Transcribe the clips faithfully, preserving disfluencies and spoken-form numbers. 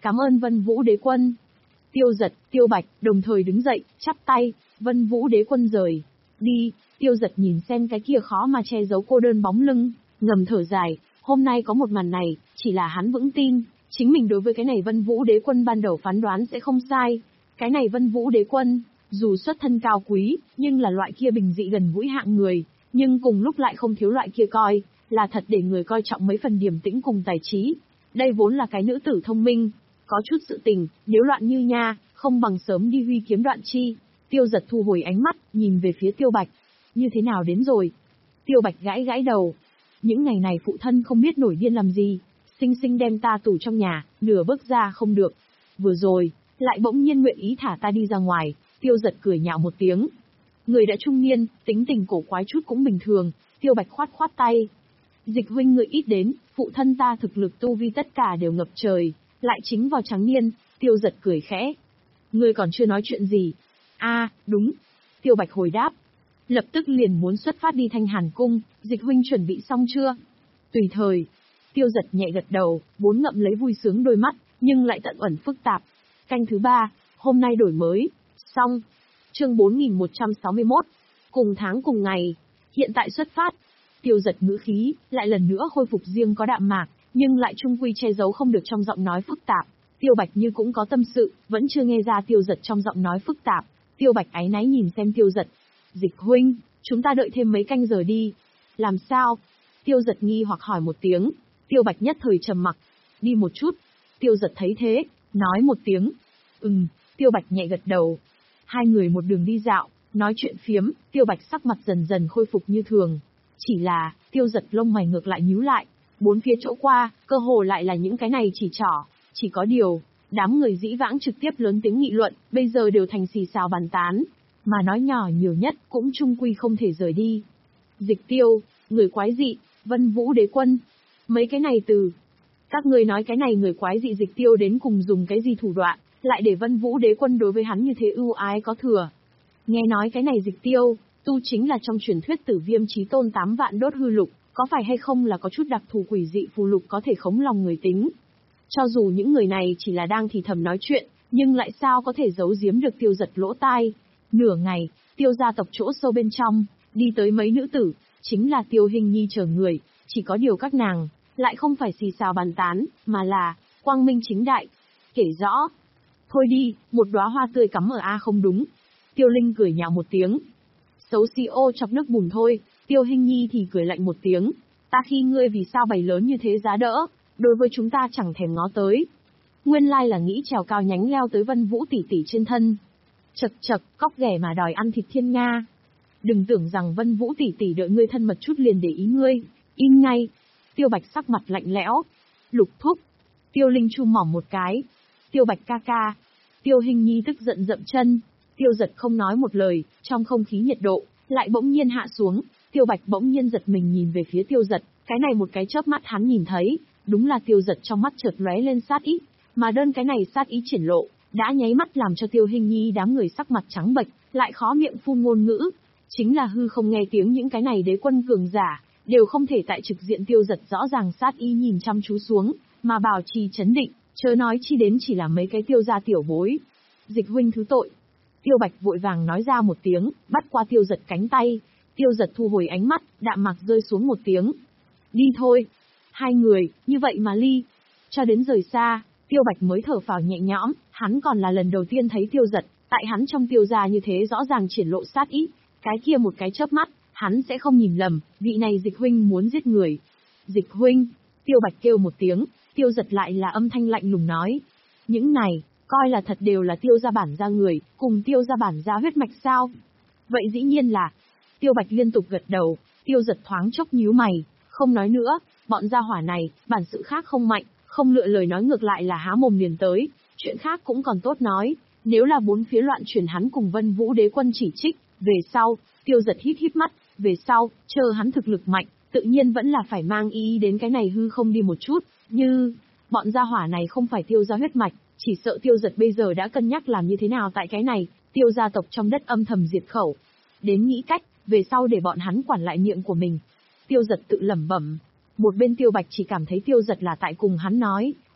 Cảm ơn Vân Vũ Đế Quân. Tiêu Giật, Tiêu Bạch, đồng thời đứng dậy, chắp tay, Vân Vũ Đế Quân rời. Đi, Tiêu Giật nhìn xem cái kia khó mà che giấu cô đơn bóng lưng, ngầm thở dài, hôm nay có một màn này, chỉ là hắn vững tin, chính mình đối với cái này Vân Vũ Đế Quân ban đầu phán đoán sẽ không sai. Cái này Vân Vũ Đế Quân, dù xuất thân cao quý, nhưng là loại kia bình dị gần gũi hạng người, nhưng cùng lúc lại không thiếu loại kia coi, là thật để người coi trọng mấy phần điềm tĩnh cùng tài trí. Đây vốn là cái nữ tử thông minh, có chút sự tình, nếu loạn như nha, không bằng sớm đi huy kiếm đoạn chi. Tiêu Giật thu hồi ánh mắt, nhìn về phía Tiêu Bạch. Như thế nào đến rồi? Tiêu Bạch gãi gãi đầu. Những ngày này phụ thân không biết nổi điên làm gì, sinh sinh đem ta tù trong nhà, nửa bước ra không được. Vừa rồi, lại bỗng nhiên nguyện ý thả ta đi ra ngoài. Tiêu Giật cười nhạo một tiếng. Người đã trung niên, tính tình cổ quái chút cũng bình thường. Tiêu Bạch khoát khoát tay. Dịch huynh người ít đến, phụ thân ta thực lực tu vi tất cả đều ngập trời, lại chính vào trắng niên. Tiêu Giật cười khẽ. Ngươi còn chưa nói chuyện gì? A, đúng. Tiêu Bạch hồi đáp. Lập tức liền muốn xuất phát đi Thanh Hàn Cung, Dịch huynh chuẩn bị xong chưa? Tùy thời. Tiêu Giật nhẹ gật đầu, vốn ngậm lấy vui sướng đôi mắt, nhưng lại tận ẩn phức tạp. Canh thứ ba, hôm nay đổi mới. Xong. Chương bốn nghìn một trăm sáu mươi mốt. Cùng tháng cùng ngày. Hiện tại xuất phát. Tiêu Giật ngữ khí, lại lần nữa khôi phục riêng có đạm mạc, nhưng lại trung quy che giấu không được trong giọng nói phức tạp. Tiêu Bạch như cũng có tâm sự, vẫn chưa nghe ra Tiêu Giật trong giọng nói phức tạp. Tiêu Bạch áy náy nhìn xem Tiêu Giật. Dịch huynh, chúng ta đợi thêm mấy canh giờ đi. Làm sao? Tiêu Giật nghi hoặc hỏi một tiếng. Tiêu Bạch nhất thời trầm mặc. Đi một chút. Tiêu Giật thấy thế, nói một tiếng. Ừm, Tiêu Bạch nhẹ gật đầu. Hai người một đường đi dạo, nói chuyện phiếm, Tiêu Bạch sắc mặt dần dần khôi phục như thường. Chỉ là, Tiêu Giật lông mày ngược lại nhíu lại. Bốn phía chỗ qua, cơ hồ lại là những cái này chỉ trỏ. Chỉ có điều, đám người dĩ vãng trực tiếp lớn tiếng nghị luận, bây giờ đều thành xì xào bàn tán. Mà nói nhỏ nhiều nhất cũng chung quy không thể rời đi. Dịch tiêu, người quái dị, Vân Vũ Đế Quân. Mấy cái này từ. Các ngươi nói cái này người quái dị dịch tiêu đến cùng dùng cái gì thủ đoạn, lại để Vân Vũ Đế Quân đối với hắn như thế ưu ái có thừa. Nghe nói cái này dịch tiêu, tu chính là trong truyền thuyết Tử Viêm Chí Tôn tám vạn đốt hư lục, có phải hay không là có chút đặc thù quỷ dị phù lục có thể khống lòng người tính. Cho dù những người này chỉ là đang thì thầm nói chuyện, nhưng lại sao có thể giấu giếm được Tiêu Giật lỗ tai. Nửa ngày, Tiêu gia tộc chỗ sâu bên trong, đi tới mấy nữ tử, chính là Tiêu Hình Nhi chờ người, chỉ có điều các nàng, lại không phải xì xào bàn tán, mà là, quang minh chính đại. Kể rõ. Thôi đi, một đóa hoa tươi cắm ở A không đúng. Tiêu Linh cười nhạo một tiếng. Xấu xí ô chọc nước bùn thôi. Tiêu Hình Nhi thì cười lạnh một tiếng. Ta khi ngươi vì sao bày lớn như thế giá đỡ, đối với chúng ta chẳng thèm ngó tới. Nguyên lai là nghĩ trèo cao nhánh leo tới Vân Vũ tỷ tỷ trên thân. Chật chật, cóc ghẻ mà đòi ăn thịt thiên nga. Đừng tưởng rằng Vân Vũ tỷ tỷ đợi ngươi thân mật chút liền để ý ngươi, im ngay. Tiêu Bạch sắc mặt lạnh lẽo. Lục thúc. Tiêu Linh chu mỏng một cái. Tiêu Bạch ca ca. Tiêu Hình Nhi tức giận dậm chân. Tiêu Giật không nói một lời, trong không khí nhiệt độ, lại bỗng nhiên hạ xuống. Tiêu Bạch bỗng nhiên giật mình nhìn về phía Tiêu Giật, cái này một cái chớp mắt hắn nhìn thấy, đúng là Tiêu Giật trong mắt chợt lóe lên sát ý, mà đơn cái này sát ý triển lộ, đã nháy mắt làm cho Tiêu Hình Nhi đám người sắc mặt trắng bệch, lại khó miệng phun ngôn ngữ. Chính là hư không nghe tiếng những cái này đế quân cường giả, đều không thể tại trực diện Tiêu Giật rõ ràng sát ý nhìn chăm chú xuống, mà bảo trì chấn định, chớ nói chi đến chỉ là mấy cái Tiêu gia tiểu bối. Dịch huynh thứ tội. Tiêu Bạch vội vàng nói ra một tiếng, bắt qua Tiêu Giật cánh tay. Tiêu Giật thu hồi ánh mắt, đạm mạc rơi xuống một tiếng. Đi thôi. Hai người, như vậy mà ly. Cho đến rời xa, Tiêu Bạch mới thở phào nhẹ nhõm, hắn còn là lần đầu tiên thấy Tiêu Giật, tại hắn trong Tiêu gia như thế rõ ràng triển lộ sát ý. Cái kia một cái chớp mắt, hắn sẽ không nhìn lầm, vị này Dịch huynh muốn giết người. Dịch huynh. Tiêu Bạch kêu một tiếng, Tiêu Giật lại là âm thanh lạnh lùng nói. Những này, coi là thật đều là Tiêu gia bản gia người, cùng Tiêu gia bản gia huyết mạch sao? Vậy dĩ nhiên là. Tiêu Bạch liên tục gật đầu, Tiêu Giật thoáng chốc nhíu mày, không nói nữa, bọn gia hỏa này, bản sự khác không mạnh, không lựa lời nói ngược lại là há mồm liền tới, chuyện khác cũng còn tốt nói, nếu là bốn phía loạn truyền hắn cùng Vân Vũ Đế Quân chỉ trích, về sau, Tiêu Giật híp híp mắt, về sau, chờ hắn thực lực mạnh, tự nhiên vẫn là phải mang ý đến cái này hư không đi một chút, như, bọn gia hỏa này không phải Tiêu gia huyết mạch, chỉ sợ Tiêu Giật bây giờ đã cân nhắc làm như thế nào tại cái này, Tiêu gia tộc trong đất âm thầm diệt khẩu. Đến nghĩ cách, về sau để bọn hắn quản lại miệng của mình. Tiêu Giật tự lẩm bẩm. Một bên Tiêu Bạch chỉ cảm thấy Tiêu Giật là tại cùng hắn nói,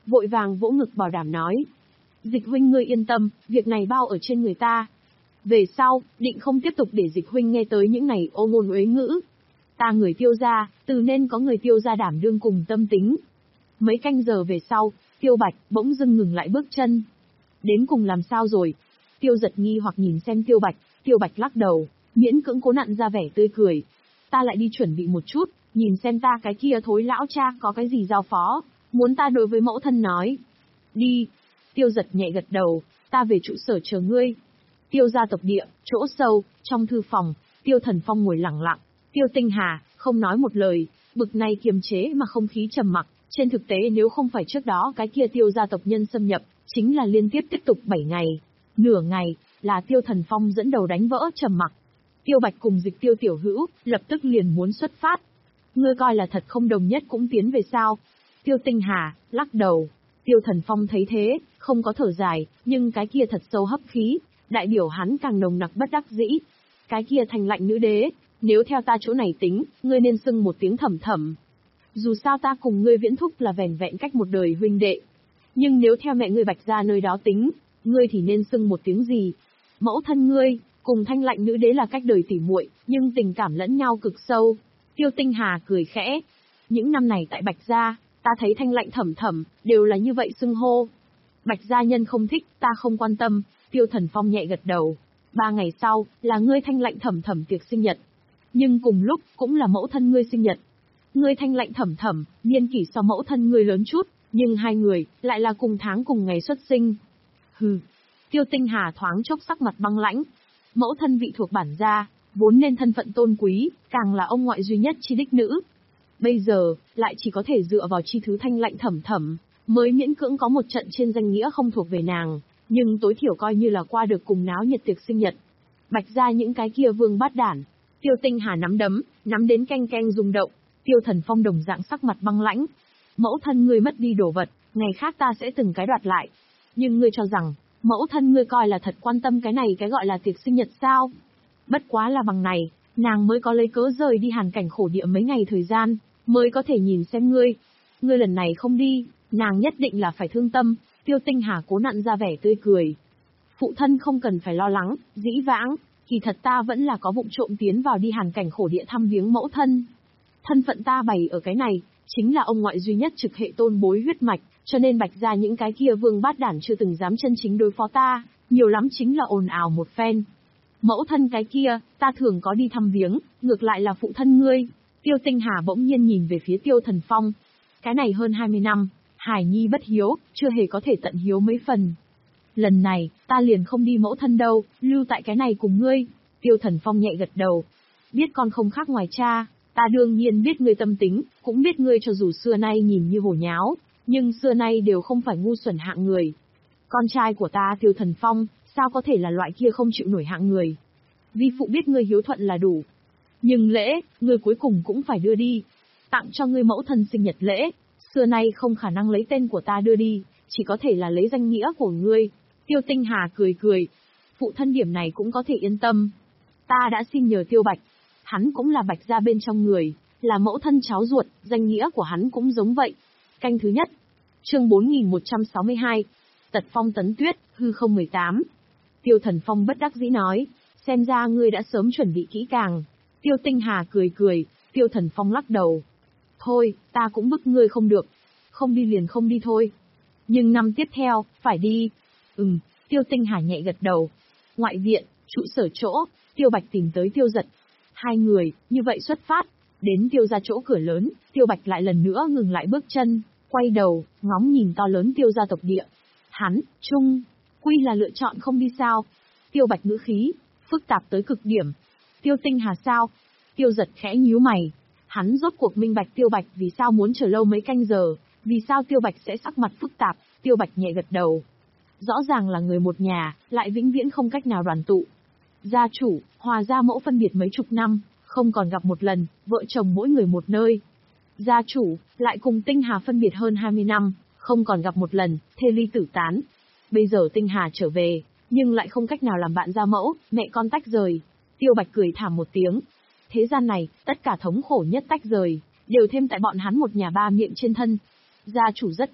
vội vàng vỗ ngực bảo đảm nói. Dịch huynh ngươi yên tâm, việc này bao ở trên người ta. Về sau, định không tiếp tục để Dịch huynh nghe tới những này ô ngôn uế ngữ. Ta người Tiêu gia, từ nên có người Tiêu gia đảm đương cùng tâm tính. Mấy canh giờ về sau, Tiêu Bạch bỗng dưng ngừng lại bước chân. Đến cùng làm sao rồi? Tiêu Giật nghi hoặc nhìn xem Tiêu Bạch, Tiêu Bạch lắc đầu, miễn cưỡng cố nặn ra vẻ tươi cười. Ta lại đi chuẩn bị một chút, nhìn xem ta cái kia thối lão cha có cái gì giao phó, muốn ta đối với mẫu thân nói. Đi. Tiêu Giật nhẹ gật đầu, ta về trụ sở chờ ngươi. Tiêu gia tộc địa, chỗ sâu, trong thư phòng, Tiêu Thần Phong ngồi lặng lặng, Tiêu Tinh Hà, không nói một lời, bực này kiềm chế mà không khí trầm mặc. Trên thực tế nếu không phải trước đó cái kia Tiêu gia tộc nhân xâm nhập, chính là liên tiếp tiếp tục bảy ngày. Nửa ngày, là Tiêu Thần Phong dẫn đầu đánh vỡ trầm mặc. Tiêu Bạch cùng Dịch Tiêu tiểu hữu, lập tức liền muốn xuất phát. Ngươi coi là thật không đồng nhất cũng tiến về sao? Tiêu Tinh Hà, lắc đầu. Tiêu Thần Phong thấy thế, không có thở dài, nhưng cái kia thật sâu hấp khí, đại biểu hắn càng nồng nặc bất đắc dĩ. Cái kia thành lạnh nữ đế, nếu theo ta chỗ này tính, ngươi nên xưng một tiếng Thẩm Thẩm. Dù sao ta cùng ngươi Viễn Thúc là vẻn vẹn cách một đời huynh đệ. Nhưng nếu theo mẹ ngươi Bạch gia nơi đó tính, ngươi thì nên xưng một tiếng gì? Mẫu thân ngươi, cùng thanh lạnh nữ đế là cách đời tỉ muội, nhưng tình cảm lẫn nhau cực sâu. Tiêu Tinh Hà cười khẽ. Những năm này tại Bạch gia, ta thấy thanh lạnh Thẩm Thẩm, đều là như vậy xưng hô. Bạch gia nhân không thích, ta không quan tâm. Tiêu Thần Phong nhẹ gật đầu. Ba ngày sau, là ngươi thanh lạnh Thẩm Thẩm tiệc sinh nhật. Nhưng cùng lúc, cũng là mẫu thân ngươi sinh nhật. Ngươi thanh lạnh Thẩm Thẩm, niên kỷ so mẫu thân ngươi lớn chút, nhưng hai người, lại là cùng tháng cùng ngày xuất sinh. Hừ. Tiêu Tinh Hà thoáng chốc sắc mặt băng lãnh. Mẫu thân vị thuộc bản gia, vốn nên thân phận tôn quý, càng là ông ngoại duy nhất chi đích nữ. Bây giờ, lại chỉ có thể dựa vào chi thứ thanh lạnh Thẩm Thẩm, mới miễn cưỡng có một trận trên danh nghĩa không thuộc về nàng, nhưng tối thiểu coi như là qua được cùng náo nhiệt tiệc sinh nhật. Bạch gia những cái kia vương bát đản. Tiêu Tinh Hà nắm đấm, nắm đến canh canh rung động. Tiêu Thần Phong đồng dạng sắc mặt băng lãnh. Mẫu thân ngươi mất đi đồ vật, ngày khác ta sẽ từng cái đoạt lại. Nhưng ngươi cho rằng, mẫu thân ngươi coi là thật quan tâm cái này cái gọi là tiệc sinh nhật sao? Bất quá là bằng này, nàng mới có lấy cớ rời đi hàn cảnh khổ địa mấy ngày thời gian, mới có thể nhìn xem ngươi. Ngươi lần này không đi, nàng nhất định là phải thương tâm. Tiêu Tinh Hà cố nặn ra vẻ tươi cười. Phụ thân không cần phải lo lắng, dĩ vãng, kỳ thật ta vẫn là có vụng trộm tiến vào đi hàn cảnh khổ địa thăm viếng mẫu thân. Thân phận ta bày ở cái này, chính là ông ngoại duy nhất trực hệ tôn bối huyết mạch, cho nên Bạch gia những cái kia vương bát đản chưa từng dám chân chính đối phó ta, nhiều lắm chính là ồn ào một phen. Mẫu thân cái kia, ta thường có đi thăm viếng, ngược lại là phụ thân ngươi. Tiêu Tinh Hà bỗng nhiên nhìn về phía Tiêu Thần Phong. Cái này hơn hai mươi năm, Hải Nhi bất hiếu, chưa hề có thể tận hiếu mấy phần. Lần này, ta liền không đi mẫu thân đâu, lưu tại cái này cùng ngươi. Tiêu Thần Phong nhẹ gật đầu. Biết con không khác ngoài cha, ta đương nhiên biết ngươi tâm tính, cũng biết ngươi cho dù xưa nay nhìn như hổ nháo, nhưng xưa nay đều không phải ngu xuẩn hạng người. Con trai của ta Tiêu Thần Phong, sao có thể là loại kia không chịu nổi hạng người. Vi phụ biết ngươi hiếu thuận là đủ. Nhưng lễ, ngươi cuối cùng cũng phải đưa đi. Tặng cho ngươi mẫu thân sinh nhật lễ, xưa nay không khả năng lấy tên của ta đưa đi, chỉ có thể là lấy danh nghĩa của ngươi. Tiêu Tinh Hà cười cười. Phụ thân điểm này cũng có thể yên tâm. Ta đã xin nhờ Tiêu Bạch. Hắn cũng là Bạch gia bên trong người, là mẫu thân cháu ruột, danh nghĩa của hắn cũng giống vậy. Canh thứ nhất. Chương bốn nghìn một trăm sáu mươi hai. Tật phong tấn tuyết, hư không mười tám. Tiêu Thần Phong bất đắc dĩ nói, xem ra ngươi đã sớm chuẩn bị kỹ càng. Tiêu Tinh Hà cười cười, Tiêu Thần Phong lắc đầu. Thôi, ta cũng bức ngươi không được. Không đi liền không đi thôi. Nhưng năm tiếp theo, phải đi. Ừm, Tiêu Tinh Hà nhẹ gật đầu. Ngoại viện, trụ sở chỗ, Tiêu Bạch tìm tới Tiêu Giật. Hai người, như vậy xuất phát. Đến Tiêu gia chỗ cửa lớn, Tiêu Bạch lại lần nữa ngừng lại bước chân, quay đầu, ngóng nhìn to lớn Tiêu gia tộc địa. Hắn, Trung, Quy là lựa chọn không đi sao? Tiêu Bạch ngữ khí, phức tạp tới cực điểm. Tiêu Tinh Hà sao? Tiêu Giật khẽ nhíu mày. Hắn rốt cuộc minh bạch Tiêu Bạch vì sao muốn chờ lâu mấy canh giờ, vì sao Tiêu Bạch sẽ sắc mặt phức tạp. Tiêu Bạch nhẹ gật đầu. Rõ ràng là người một nhà, lại vĩnh viễn không cách nào đoàn tụ. Gia chủ, Hòa gia mẫu phân biệt mấy chục năm, không còn gặp một lần, vợ chồng mỗi người một nơi. Gia chủ, lại cùng Tinh Hà phân biệt hơn hai mươi năm, không còn gặp một lần, thê ly tử tán. Bây giờ Tinh Hà trở về, nhưng lại không cách nào làm bạn gia mẫu, mẹ con tách rời. Tiêu Bạch cười thảm một tiếng. Thế gian này, tất cả thống khổ nhất tách rời, đều thêm tại bọn hắn một nhà ba miệng trên thân. Gia chủ rất khổ,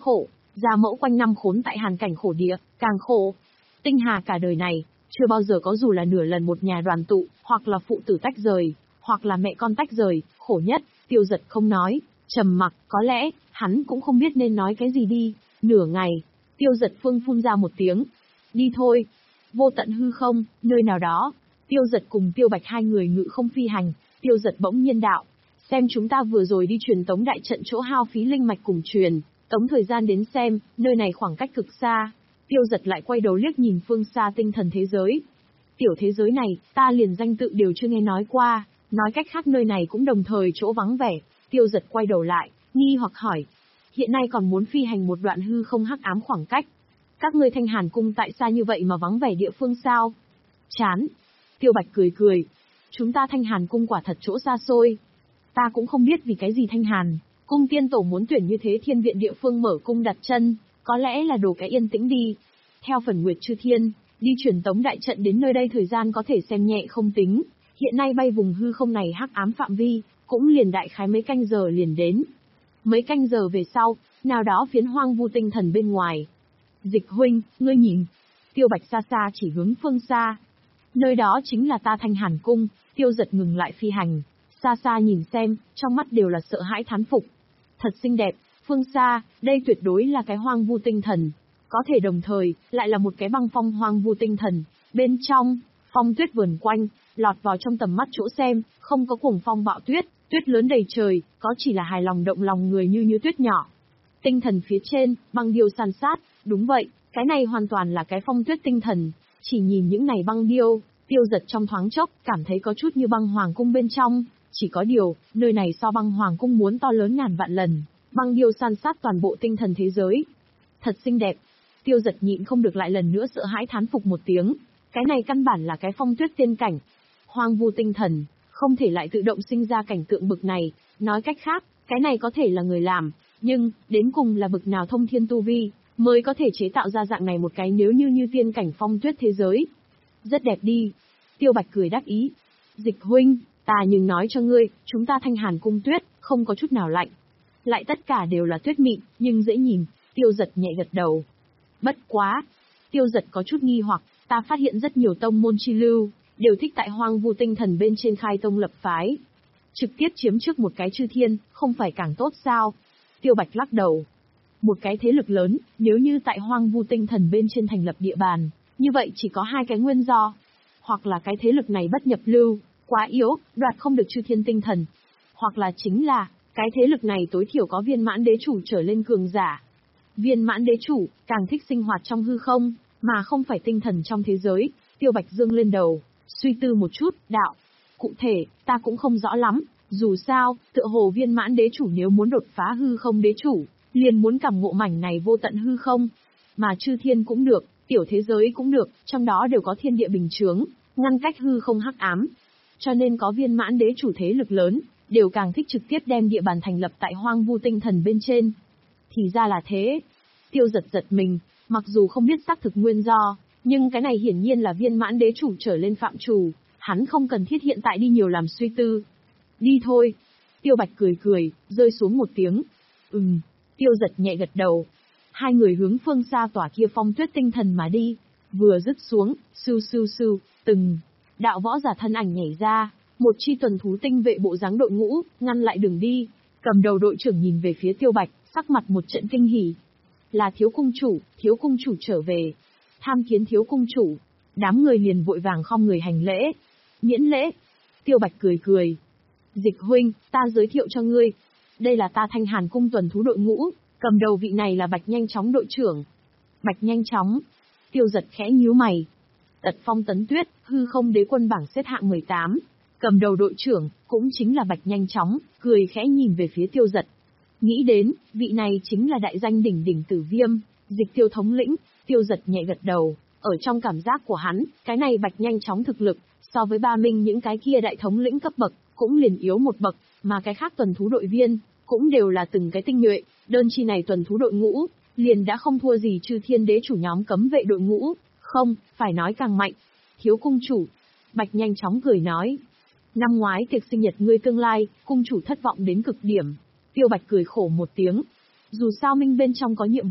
Gia mẫu quanh năm khốn tại hàn cảnh khổ địa, càng khổ. Tinh Hà cả đời này, chưa bao giờ có dù là nửa lần một nhà đoàn tụ, hoặc là phụ tử tách rời, hoặc là mẹ con tách rời, khổ nhất, Tiêu Dật không nói, trầm mặc, có lẽ, hắn cũng không biết nên nói cái gì đi. Nửa ngày, Tiêu Dật phương phun ra một tiếng. Đi thôi. Vô tận hư không, nơi nào đó, Tiêu Dật cùng Tiêu Bạch hai người ngự không phi hành. Tiêu Dật bỗng nhiên đạo. Xem chúng ta vừa rồi đi truyền tống đại trận chỗ hao phí linh mạch cùng truyền, tống thời gian đến xem, nơi này khoảng cách cực xa. Tiêu Dật lại quay đầu liếc nhìn phương xa tinh thần thế giới. Tiểu thế giới này, ta liền danh tự đều chưa nghe nói qua, nói cách khác nơi này cũng đồng thời chỗ vắng vẻ. Tiêu Dật quay đầu lại, nghi hoặc hỏi. Hiện nay còn muốn phi hành một đoạn hư không hắc ám khoảng cách. Các ngươi Thanh Hàn cung tại sao như vậy mà vắng vẻ địa phương sao? Chán. Tiêu Bạch cười cười. Chúng ta Thanh Hàn cung quả thật chỗ xa xôi. Ta cũng không biết vì cái gì Thanh Hàn cung tiên tổ muốn tuyển như thế thiên viện địa phương mở cung đặt chân, có lẽ là đồ cái yên tĩnh đi. Theo phần Nguyệt Chư Thiên, đi truyền tống đại trận đến nơi đây thời gian có thể xem nhẹ không tính, hiện nay bay vùng hư không này hắc ám phạm vi, cũng liền đại khái mấy canh giờ liền đến. Mấy canh giờ về sau, nào đó phiến hoang vu tinh thần bên ngoài. Dịch huynh, ngươi nhìn. Tiêu Bạch xa xa chỉ hướng phương xa. Nơi đó chính là ta Thanh Hàn cung. Tiêu Dật ngừng lại phi hành, xa xa nhìn xem, trong mắt đều là sợ hãi thán phục. Thật xinh đẹp, phương xa, đây tuyệt đối là cái hoang vu tinh thần. Có thể đồng thời, lại là một cái băng phong hoang vu tinh thần. Bên trong, phong tuyết vườn quanh, lọt vào trong tầm mắt chỗ xem, không có cuồng phong bạo tuyết, tuyết lớn đầy trời, có chỉ là hài lòng động lòng người như như tuyết nhỏ. Tinh thần phía trên, băng điêu san sát, đúng vậy, cái này hoàn toàn là cái phong tuyết tinh thần. Chỉ nhìn những này băng điêu, Tiêu Dật trong thoáng chốc, cảm thấy có chút như băng hoàng cung bên trong. Chỉ có điều, nơi này so băng hoàng cung muốn to lớn ngàn vạn lần, băng điêu san sát toàn bộ tinh thần thế giới. Thật xinh đẹp. Tiêu Dật nhịn không được lại lần nữa sợ hãi thán phục một tiếng. Cái này căn bản là cái phong tuyết tiên cảnh. Hoang vu tinh thần, không thể lại tự động sinh ra cảnh tượng bực này. Nói cách khác, cái này có thể là người làm, nhưng, đến cùng là bực nào thông thiên tu vi, mới có thể chế tạo ra dạng này một cái nếu như như tiên cảnh phong tuyết thế giới. Rất đẹp đi. Tiêu Bạch cười đáp ý. Dịch huynh, ta nhưng nói cho ngươi, chúng ta Thanh Hàn cung tuyết, không có chút nào lạnh. Lại tất cả đều là tuyết mịn, nhưng dễ nhìn. Tiêu Dật nhẹ gật đầu. Bất quá. Tiêu Dật có chút nghi hoặc, ta phát hiện rất nhiều tông môn chi lưu, đều thích tại hoang vu tinh thần bên trên khai tông lập phái. Trực tiếp chiếm trước một cái chư thiên, không phải càng tốt sao? Tiêu Bạch lắc đầu. Một cái thế lực lớn, nếu như tại hoang vu tinh thần bên trên thành lập địa bàn, như vậy chỉ có hai cái nguyên do. Hoặc là cái thế lực này bất nhập lưu, quá yếu, đoạt không được chư thiên tinh thần. Hoặc là chính là, cái thế lực này tối thiểu có viên mãn đế chủ trở lên cường giả. Viên mãn đế chủ, càng thích sinh hoạt trong hư không, mà không phải tinh thần trong thế giới. Tiêu Bạch dương lên đầu, suy tư một chút, đạo. Cụ thể, ta cũng không rõ lắm, dù sao, tựa hồ viên mãn đế chủ nếu muốn đột phá hư không đế chủ, liền muốn cảm ngộ mảnh này vô tận hư không. Mà chư thiên cũng được, tiểu thế giới cũng được, trong đó đều có thiên địa bình chướng, ngăn cách hư không hắc ám. Cho nên có viên mãn đế chủ thế lực lớn, đều càng thích trực tiếp đem địa bàn thành lập tại hoang vu tinh thần bên trên. Thì ra là thế. Tiêu Dật giật mình, mặc dù không biết xác thực nguyên do, nhưng cái này hiển nhiên là viên mãn đế chủ trở lên phạm chủ, hắn không cần thiết hiện tại đi nhiều làm suy tư. Đi thôi. Tiêu Bạch cười cười, rơi xuống một tiếng. Ừm. Tiêu Dật nhẹ gật đầu. Hai người hướng phương xa tỏa kia phong tuyết tinh thần mà đi. Vừa dứt xuống, sưu sưu sưu, từng đạo võ giả thân ảnh nhảy ra, một chi tuần thú tinh vệ bộ dáng đội ngũ, ngăn lại đường đi. Cầm đầu đội trưởng nhìn về phía Tiêu Bạch, sắc mặt một trận kinh hỉ. Là thiếu cung chủ, thiếu cung chủ trở về. Tham kiến thiếu cung chủ. Đám người liền vội vàng khom người hành lễ. Miễn lễ. Tiêu Bạch cười cười. Dịch huynh, ta giới thiệu cho ngươi. Đây là ta Thanh Hàn cung tuần thú đội ngũ, cầm đầu vị này là Bạch Nhanh Chóng đội trưởng. Bạch Nhanh Chóng. Tiêu Dật khẽ nhíu mày. Tật phong tấn tuyết, hư không đế quân bảng xếp hạng mười tám. Cầm đầu đội trưởng, cũng chính là Bạch Nhanh Chóng, cười khẽ nhìn về phía Tiêu Dật. Nghĩ đến, vị này chính là đại danh đỉnh đỉnh Tử Viêm, Dịch Tiêu thống lĩnh. Tiêu Dật nhẹ gật đầu, ở trong cảm giác của hắn, cái này Bạch Nhanh Chóng thực lực, so với Ba Minh những cái kia đại thống lĩnh cấp bậc, cũng liền yếu một bậc, mà cái khác tuần thú đội viên, cũng đều là từng cái tinh nhuệ, đơn chi này tuần thú đội ngũ, liền đã không thua gì chư thiên đế chủ nhóm cấm vệ đội ngũ, không, phải nói càng mạnh. Thiếu cung chủ. Bạch Nhanh Chóng cười nói. Năm ngoái tiệc sinh nhật ngươi tương lai, cung chủ thất vọng đến cực điểm. Tiêu Bạch cười khổ một tiếng. Dù sao Minh bên trong có nhiệm vụ,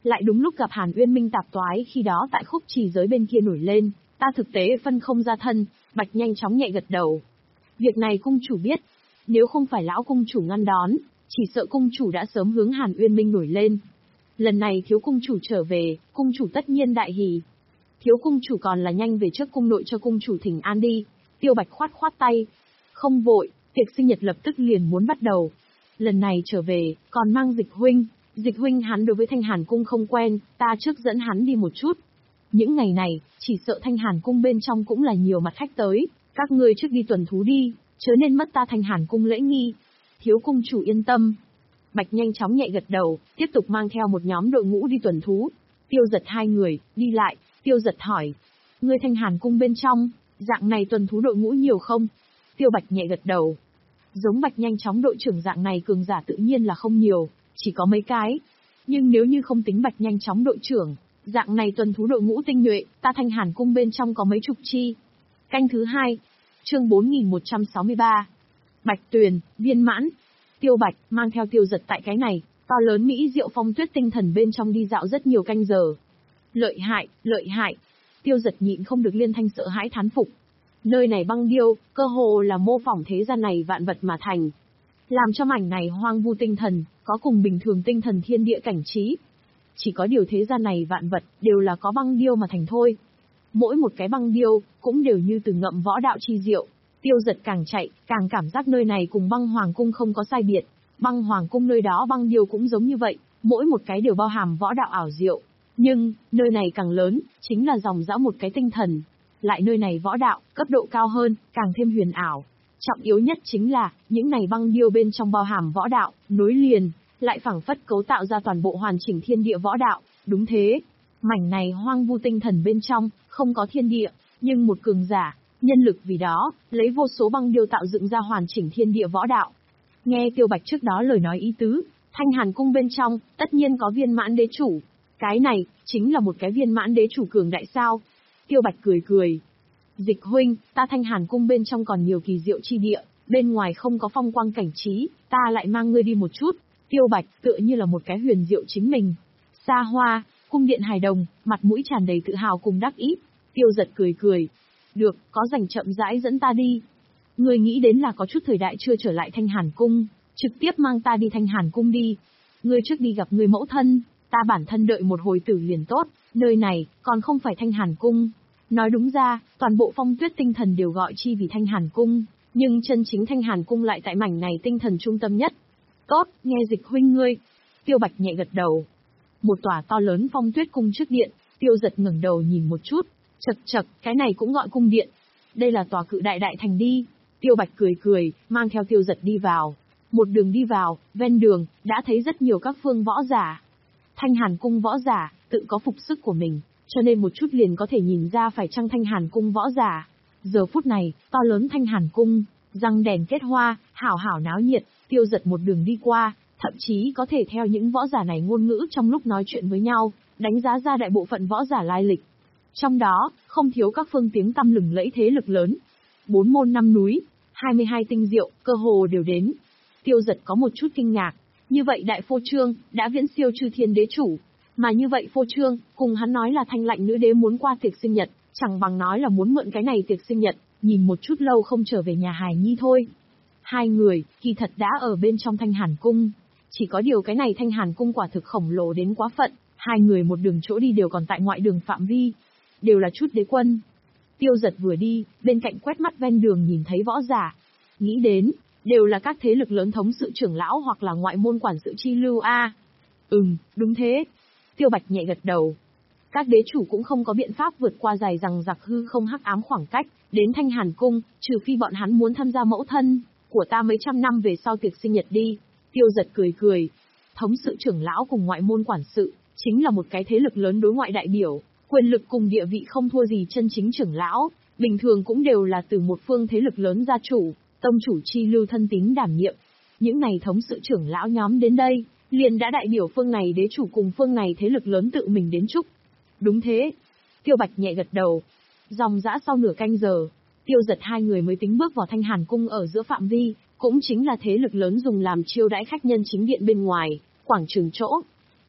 Lại đúng lúc gặp Hàn Uyên Minh tạp toái khi đó tại khúc trì giới bên kia nổi lên, ta thực tế phân không ra thân, Bạch nhanh chóng nhẹ gật đầu. Việc này cung chủ biết, nếu không phải lão cung chủ ngăn đón, chỉ sợ cung chủ đã sớm hướng Hàn Uyên Minh nổi lên. Lần này thiếu cung chủ trở về, cung chủ tất nhiên đại hỉ. Thiếu cung chủ còn là nhanh về trước cung nội cho cung chủ thỉnh an đi. Tiêu Bạch khoát khoát tay. Không vội, tiệc sinh nhật lập tức liền muốn bắt đầu. Lần này trở về, còn mang Dịch huynh. Dịch huynh hắn đối với Thanh Hàn cung không quen, ta trước dẫn hắn đi một chút. Những ngày này, chỉ sợ Thanh Hàn cung bên trong cũng là nhiều mặt khách tới, các ngươi trước đi tuần thú đi, chớ nên mất ta Thanh Hàn cung lễ nghi. Thiếu cung chủ yên tâm. Bạch nhanh chóng nhẹ gật đầu, tiếp tục mang theo một nhóm đội ngũ đi tuần thú. Tiêu Giật hai người, đi lại, Tiêu Giật hỏi. Ngươi Thanh Hàn cung bên trong, dạng này tuần thú đội ngũ nhiều không? Tiêu Bạch nhẹ gật đầu. Giống Bạch nhanh chóng đội trưởng dạng này cường giả tự nhiên là không nhiều, chỉ có mấy cái. Nhưng nếu như không tính Bạch nhanh chóng đội trưởng, dạng này tuần thú đội ngũ tinh nhuệ, ta Thanh Hàn cung bên trong có mấy chục chi. Canh thứ hai, chương bốn nghìn một trăm sáu mươi ba. Bạch Tuyền, viên mãn. Tiêu Bạch mang theo Tiêu Giật tại cái này, to lớn mỹ diệu phong tuyết tinh thần bên trong đi dạo rất nhiều canh giờ. Lợi hại, lợi hại. Tiêu Giật nhịn không được liên thanh sợ hãi thán phục. Nơi này băng điêu, cơ hồ là mô phỏng thế gian này vạn vật mà thành. Làm cho mảnh này hoang vu tinh thần, có cùng bình thường tinh thần thiên địa cảnh trí. Chỉ có điều thế gian này vạn vật, đều là có băng điêu mà thành thôi. Mỗi một cái băng điêu, cũng đều như từ ngậm võ đạo chi diệu. Tiêu Giật càng chạy, càng cảm giác nơi này cùng băng hoàng cung không có sai biệt. Băng hoàng cung nơi đó băng điêu cũng giống như vậy, mỗi một cái đều bao hàm võ đạo ảo diệu. Nhưng, nơi này càng lớn, chính là dòng dã một cái tinh thần. Lại nơi này võ đạo, cấp độ cao hơn, càng thêm huyền ảo. Trọng yếu nhất chính là, những này băng điêu bên trong bao hàm võ đạo, nối liền, lại phảng phất cấu tạo ra toàn bộ hoàn chỉnh thiên địa võ đạo. Đúng thế, mảnh này hoang vu tinh thần bên trong, không có thiên địa, nhưng một cường giả, nhân lực vì đó, lấy vô số băng điêu tạo dựng ra hoàn chỉnh thiên địa võ đạo. Nghe Tiêu Bạch trước đó lời nói ý tứ, Thanh Hàn cung bên trong, tất nhiên có viên mãn đế chủ. Cái này, chính là một cái viên mãn đế chủ cường đại sao. Tiêu Bạch cười cười. Dịch huynh, ta Thanh Hàn cung bên trong còn nhiều kỳ diệu chi địa, bên ngoài không có phong quang cảnh trí, ta lại mang ngươi đi một chút. Tiêu Bạch tựa như là một cái huyền diệu chính mình. Xa hoa, cung điện hài đồng, mặt mũi tràn đầy tự hào cùng đắc ý. Tiêu Giật cười cười. Được, có rảnh chậm rãi dẫn ta đi. Ngươi nghĩ đến là có chút thời đại chưa trở lại Thanh Hàn cung, trực tiếp mang ta đi Thanh Hàn cung đi. Ngươi trước đi gặp người mẫu thân, ta bản thân đợi một hồi tử liền tốt, nơi này, còn không phải Thanh Hàn cung. Nói đúng ra, toàn bộ phong tuyết tinh thần đều gọi chi vì Thanh Hàn cung, nhưng chân chính Thanh Hàn cung lại tại mảnh này tinh thần trung tâm nhất. Tốt, nghe Dịch huynh ngươi. Tiêu Bạch nhẹ gật đầu. Một tòa to lớn phong tuyết cung trước điện, Tiêu Giật ngẩng đầu nhìn một chút, chậc chậc, cái này cũng gọi cung điện. Đây là tòa cự đại đại thành đi. Tiêu Bạch cười cười, mang theo Tiêu Giật đi vào. Một đường đi vào, ven đường, đã thấy rất nhiều các phương võ giả. Thanh Hàn cung võ giả, tự có phục sức của mình, cho nên một chút liền có thể nhìn ra phải chăng Thanh Hàn cung võ giả. Giờ phút này, to lớn Thanh Hàn cung, răng đèn kết hoa, hảo hảo náo nhiệt, Tiêu Giật một đường đi qua, thậm chí có thể theo những võ giả này ngôn ngữ trong lúc nói chuyện với nhau, đánh giá ra đại bộ phận võ giả lai lịch. Trong đó, không thiếu các phương tiếng tăm lừng lẫy thế lực lớn. Bốn môn năm núi, hai mươi hai tinh diệu, cơ hồ đều đến. Tiêu Giật có một chút kinh ngạc, như vậy đại phô trương, đã viễn siêu chư thiên đế chủ. Mà như vậy phô trương, cùng hắn nói là Thanh Lạnh nữ đế muốn qua tiệc sinh nhật, chẳng bằng nói là muốn mượn cái này tiệc sinh nhật, nhìn một chút lâu không trở về nhà hài nhi thôi. Hai người, kỳ thật đã ở bên trong Thanh Hàn cung. Chỉ có điều cái này Thanh Hàn cung quả thực khổng lồ đến quá phận, hai người một đường chỗ đi đều còn tại ngoại đường phạm vi. Đều là chút đế quân. Tiêu Giật vừa đi, bên cạnh quét mắt ven đường nhìn thấy võ giả. Nghĩ đến, đều là các thế lực lớn thống sự trưởng lão hoặc là ngoại môn quản sự chi lưu a. À. Ừm, đúng thế. Tiêu Bạch nhẹ gật đầu. Các đế chủ cũng không có biện pháp vượt qua dài rằng giặc hư không hắc ám khoảng cách, đến Thanh Hàn cung, trừ phi bọn hắn muốn tham gia mẫu thân của ta mấy trăm năm về sau tiệc sinh nhật đi. Tiêu Giật cười cười. Thống sự trưởng lão cùng ngoại môn quản sự, chính là một cái thế lực lớn đối ngoại đại biểu. Quyền lực cùng địa vị không thua gì chân chính trưởng lão, bình thường cũng đều là từ một phương thế lực lớn gia chủ, tông chủ chi lưu thân tín đảm nhiệm. Những này thống sự trưởng lão nhóm đến đây, liền đã đại biểu phương này đế chủ cùng phương này thế lực lớn tự mình đến chúc. Đúng thế. Tiêu Bạch nhẹ gật đầu. Dòng dã sau nửa canh giờ, Tiêu Giật hai người mới tính bước vào Thanh Hàn cung ở giữa phạm vi, cũng chính là thế lực lớn dùng làm chiêu đãi khách nhân chính điện bên ngoài, quảng trường chỗ.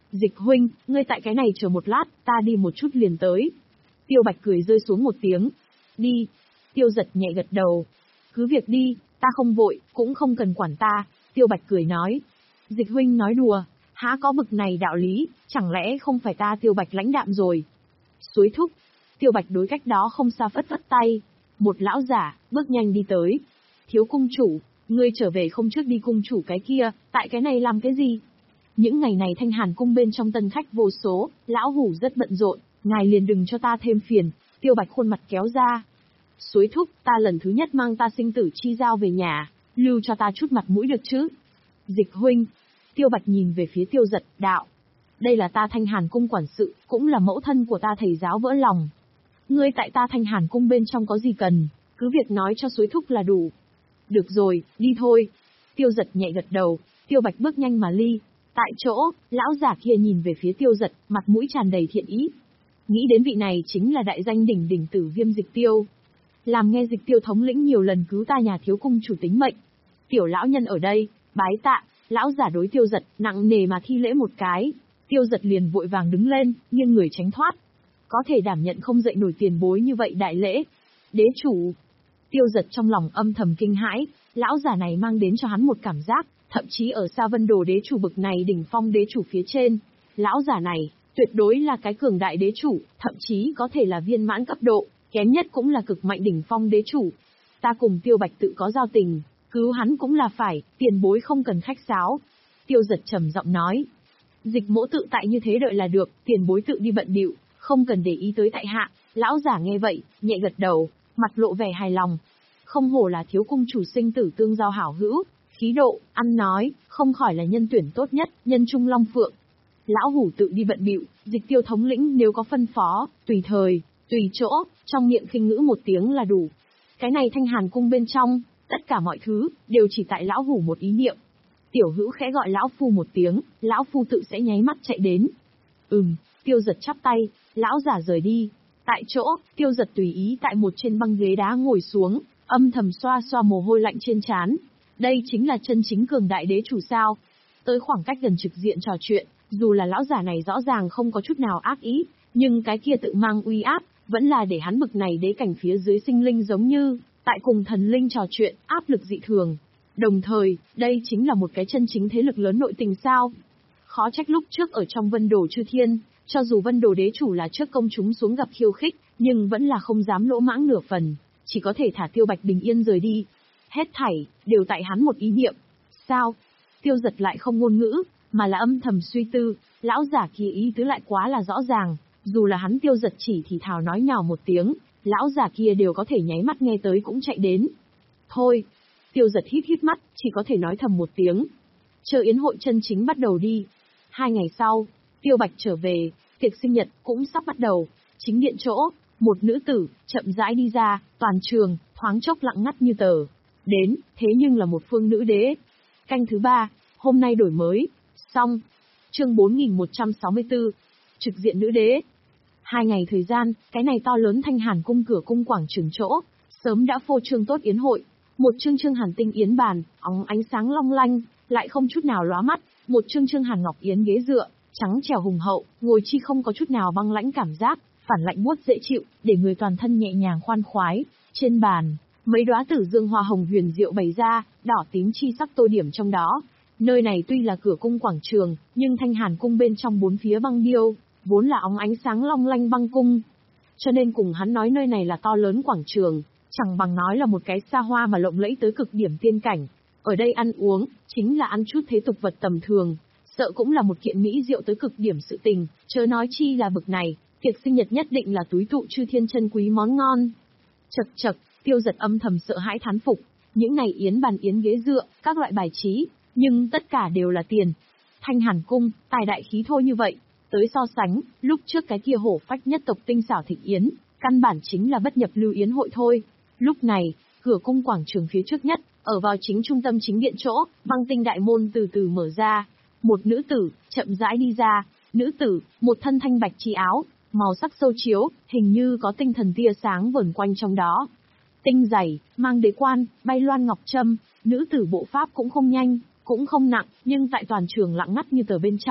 Dịch huynh, ngươi tại cái này chờ một lát, ta đi một chút liền tới. Tiêu Bạch cười rơi xuống một tiếng. Đi. Tiêu Giật nhẹ gật đầu. Cứ việc đi, ta không vội, cũng không cần quản ta. Tiêu Bạch cười nói. Dịch huynh nói đùa, há có bực này đạo lý, chẳng lẽ không phải ta Tiêu Bạch lãnh đạm rồi. Suối thúc. Tiêu Bạch đối cách đó không xa phất phất tay. Một lão giả, bước nhanh đi tới. Thiếu cung chủ, ngươi trở về không trước đi cung chủ cái kia, tại cái này làm cái gì? Những ngày này Thanh Hàn cung bên trong tân khách vô số, lão hủ rất bận rộn, ngài liền đừng cho ta thêm phiền. Tiêu Bạch khuôn mặt kéo ra. Suối thúc, ta lần thứ nhất mang ta sinh tử chi giao về nhà, lưu cho ta chút mặt mũi được chứ? Dịch huynh. Tiêu Bạch nhìn về phía Tiêu Giật, đạo. Đây là ta Thanh Hàn cung quản sự, cũng là mẫu thân của ta thầy giáo vỡ lòng. Ngươi tại ta Thanh Hàn cung bên trong có gì cần, cứ việc nói cho suối thúc là đủ. Được rồi, đi thôi. Tiêu Giật nhẹ gật đầu, Tiêu Bạch bước nhanh mà ly. Tại chỗ, lão giả kia nhìn về phía Tiêu Giật, mặt mũi tràn đầy thiện ý. Nghĩ đến vị này chính là đại danh đỉnh đỉnh Tử Viêm Dịch Tiêu. Làm nghe Dịch Tiêu thống lĩnh nhiều lần cứu ta nhà thiếu cung chủ tính mệnh. Tiểu lão nhân ở đây, bái tạ. Lão giả đối Tiêu Giật, nặng nề mà thi lễ một cái. Tiêu Giật liền vội vàng đứng lên, nghiêng người tránh thoát. Có thể đảm nhận không dậy nổi tiền bối như vậy đại lễ. Đế chủ. Tiêu Giật trong lòng âm thầm kinh hãi, lão giả này mang đến cho hắn một cảm giác, thậm chí ở xa Vân Đồ đế chủ bực này đỉnh phong đế chủ phía trên. Lão giả này, tuyệt đối là cái cường đại đế chủ, thậm chí có thể là viên mãn cấp độ, kém nhất cũng là cực mạnh đỉnh phong đế chủ. Ta cùng Tiêu Bạch tự có giao tình, cứu hắn cũng là phải, tiền bối không cần khách sáo. Tiêu Giật trầm giọng nói. Dịch mỗ tự tại như thế đợi là được, tiền bối tự đi bận bịu, không cần để ý tới tại hạ. Lão giả nghe vậy, nhẹ gật đầu, mặt lộ vẻ hài lòng. Không hổ là thiếu cung chủ sinh tử tương giao hảo hữu, khí độ, ăn nói, không khỏi là nhân tuyển tốt nhất, nhân trung long phượng. Lão hủ tự đi bận bịu, Dịch Tiêu thống lĩnh nếu có phân phó, tùy thời, tùy chỗ, trong miệng khinh ngữ một tiếng là đủ. Cái này Thanh Hàn cung bên trong, tất cả mọi thứ, đều chỉ tại lão hủ một ý niệm. Tiểu hữu khẽ gọi lão phu một tiếng, lão phu tự sẽ nháy mắt chạy đến. Ừm, Tiêu Giật chắp tay, lão giả rời đi. Tại chỗ, Tiêu Giật tùy ý tại một trên băng ghế đá ngồi xuống, âm thầm xoa xoa mồ hôi lạnh trên trán. Đây chính là chân chính cường đại đế chủ sao? Tới khoảng cách gần trực diện trò chuyện, dù là lão giả này rõ ràng không có chút nào ác ý, nhưng cái kia tự mang uy áp, vẫn là để hắn bực này đế cảnh phía dưới sinh linh giống như, tại cùng thần linh trò chuyện, áp lực dị thường. Đồng thời, đây chính là một cái chân chính thế lực lớn nội tình sao? Khó trách lúc trước ở trong Vân Đồ Chư Thiên, cho dù Vân Đồ đế chủ là trước công chúng xuống gặp khiêu khích, nhưng vẫn là không dám lỗ mãng nửa phần, chỉ có thể thả Tiêu Bạch bình yên rời đi. Hết thảy, đều tại hắn một ý niệm. Sao? Tiêu Giật lại không ngôn ngữ, mà là âm thầm suy tư, lão giả kia ý tứ lại quá là rõ ràng, dù là hắn Tiêu Giật chỉ thì thào nói nhào một tiếng, lão giả kia đều có thể nháy mắt nghe tới cũng chạy đến. Thôi, Tiêu Giật híp híp mắt, chỉ có thể nói thầm một tiếng. Chờ yến hội chân chính bắt đầu đi. Hai ngày sau, Tiêu Bạch trở về, tiệc sinh nhật cũng sắp bắt đầu. Chính điện chỗ, một nữ tử, chậm rãi đi ra, toàn trường, thoáng chốc lặng ngắt như tờ. Đến, thế nhưng là một phương nữ đế. Canh thứ ba, hôm nay đổi mới. Xong. Chương bốn nghìn một trăm sáu mươi tư. Trực diện nữ đế. Hai ngày thời gian, cái này to lớn Thanh Hàn cung cửa cung quảng trường chỗ, sớm đã phô trương tốt yến hội. Một chương chương hàn tinh yến bàn, óng ánh sáng long lanh, lại không chút nào lóa mắt. Một chương chương hàn ngọc yến ghế dựa, trắng trẻo hùng hậu, ngồi chi không có chút nào băng lãnh cảm giác, phản lạnh buốt dễ chịu, để người toàn thân nhẹ nhàng khoan khoái. Trên bàn, mấy đóa tử dương hoa hồng huyền diệu bày ra, đỏ tím chi sắc tô điểm trong đó. Nơi này tuy là cửa cung quảng trường, nhưng Thanh Hàn cung bên trong bốn phía băng điêu, vốn là óng ánh sáng long lanh băng cung. Cho nên cùng hắn nói nơi này là to lớn quảng trường, chẳng bằng nói là một cái xa hoa mà lộng lẫy tới cực điểm tiên cảnh. Ở đây ăn uống, chính là ăn chút thế tục vật tầm thường, sợ cũng là một kiện mỹ diệu tới cực điểm sự tình, chớ nói chi là bực này, tiệc sinh nhật nhất định là túi tụ chư thiên chân quý món ngon. Chậc chậc, Tiêu Giật âm thầm sợ hãi thán phục, những này yến bàn yến ghế dựa, các loại bài trí, nhưng tất cả đều là tiền. Thanh Hàn cung, tài đại khí thô như vậy, tới so sánh, lúc trước cái kia hổ phách nhất tộc tinh xảo thịnh yến, căn bản chính là bất nhập lưu yến hội thôi. Lúc này, cửa cung quảng trường phía trước nhất, ở vào chính trung tâm chính điện chỗ, băng tinh đại môn từ từ mở ra. Một nữ tử, chậm rãi đi ra. Nữ tử, một thân thanh bạch chi áo, màu sắc sâu chiếu, hình như có tinh thần tia sáng vờn quanh trong đó. Tinh dày, mang đế quan, bay loan ngọc trâm, nữ tử bộ pháp cũng không nhanh, cũng không nặng, nhưng tại toàn trường lặng ngắt như tờ bên trong,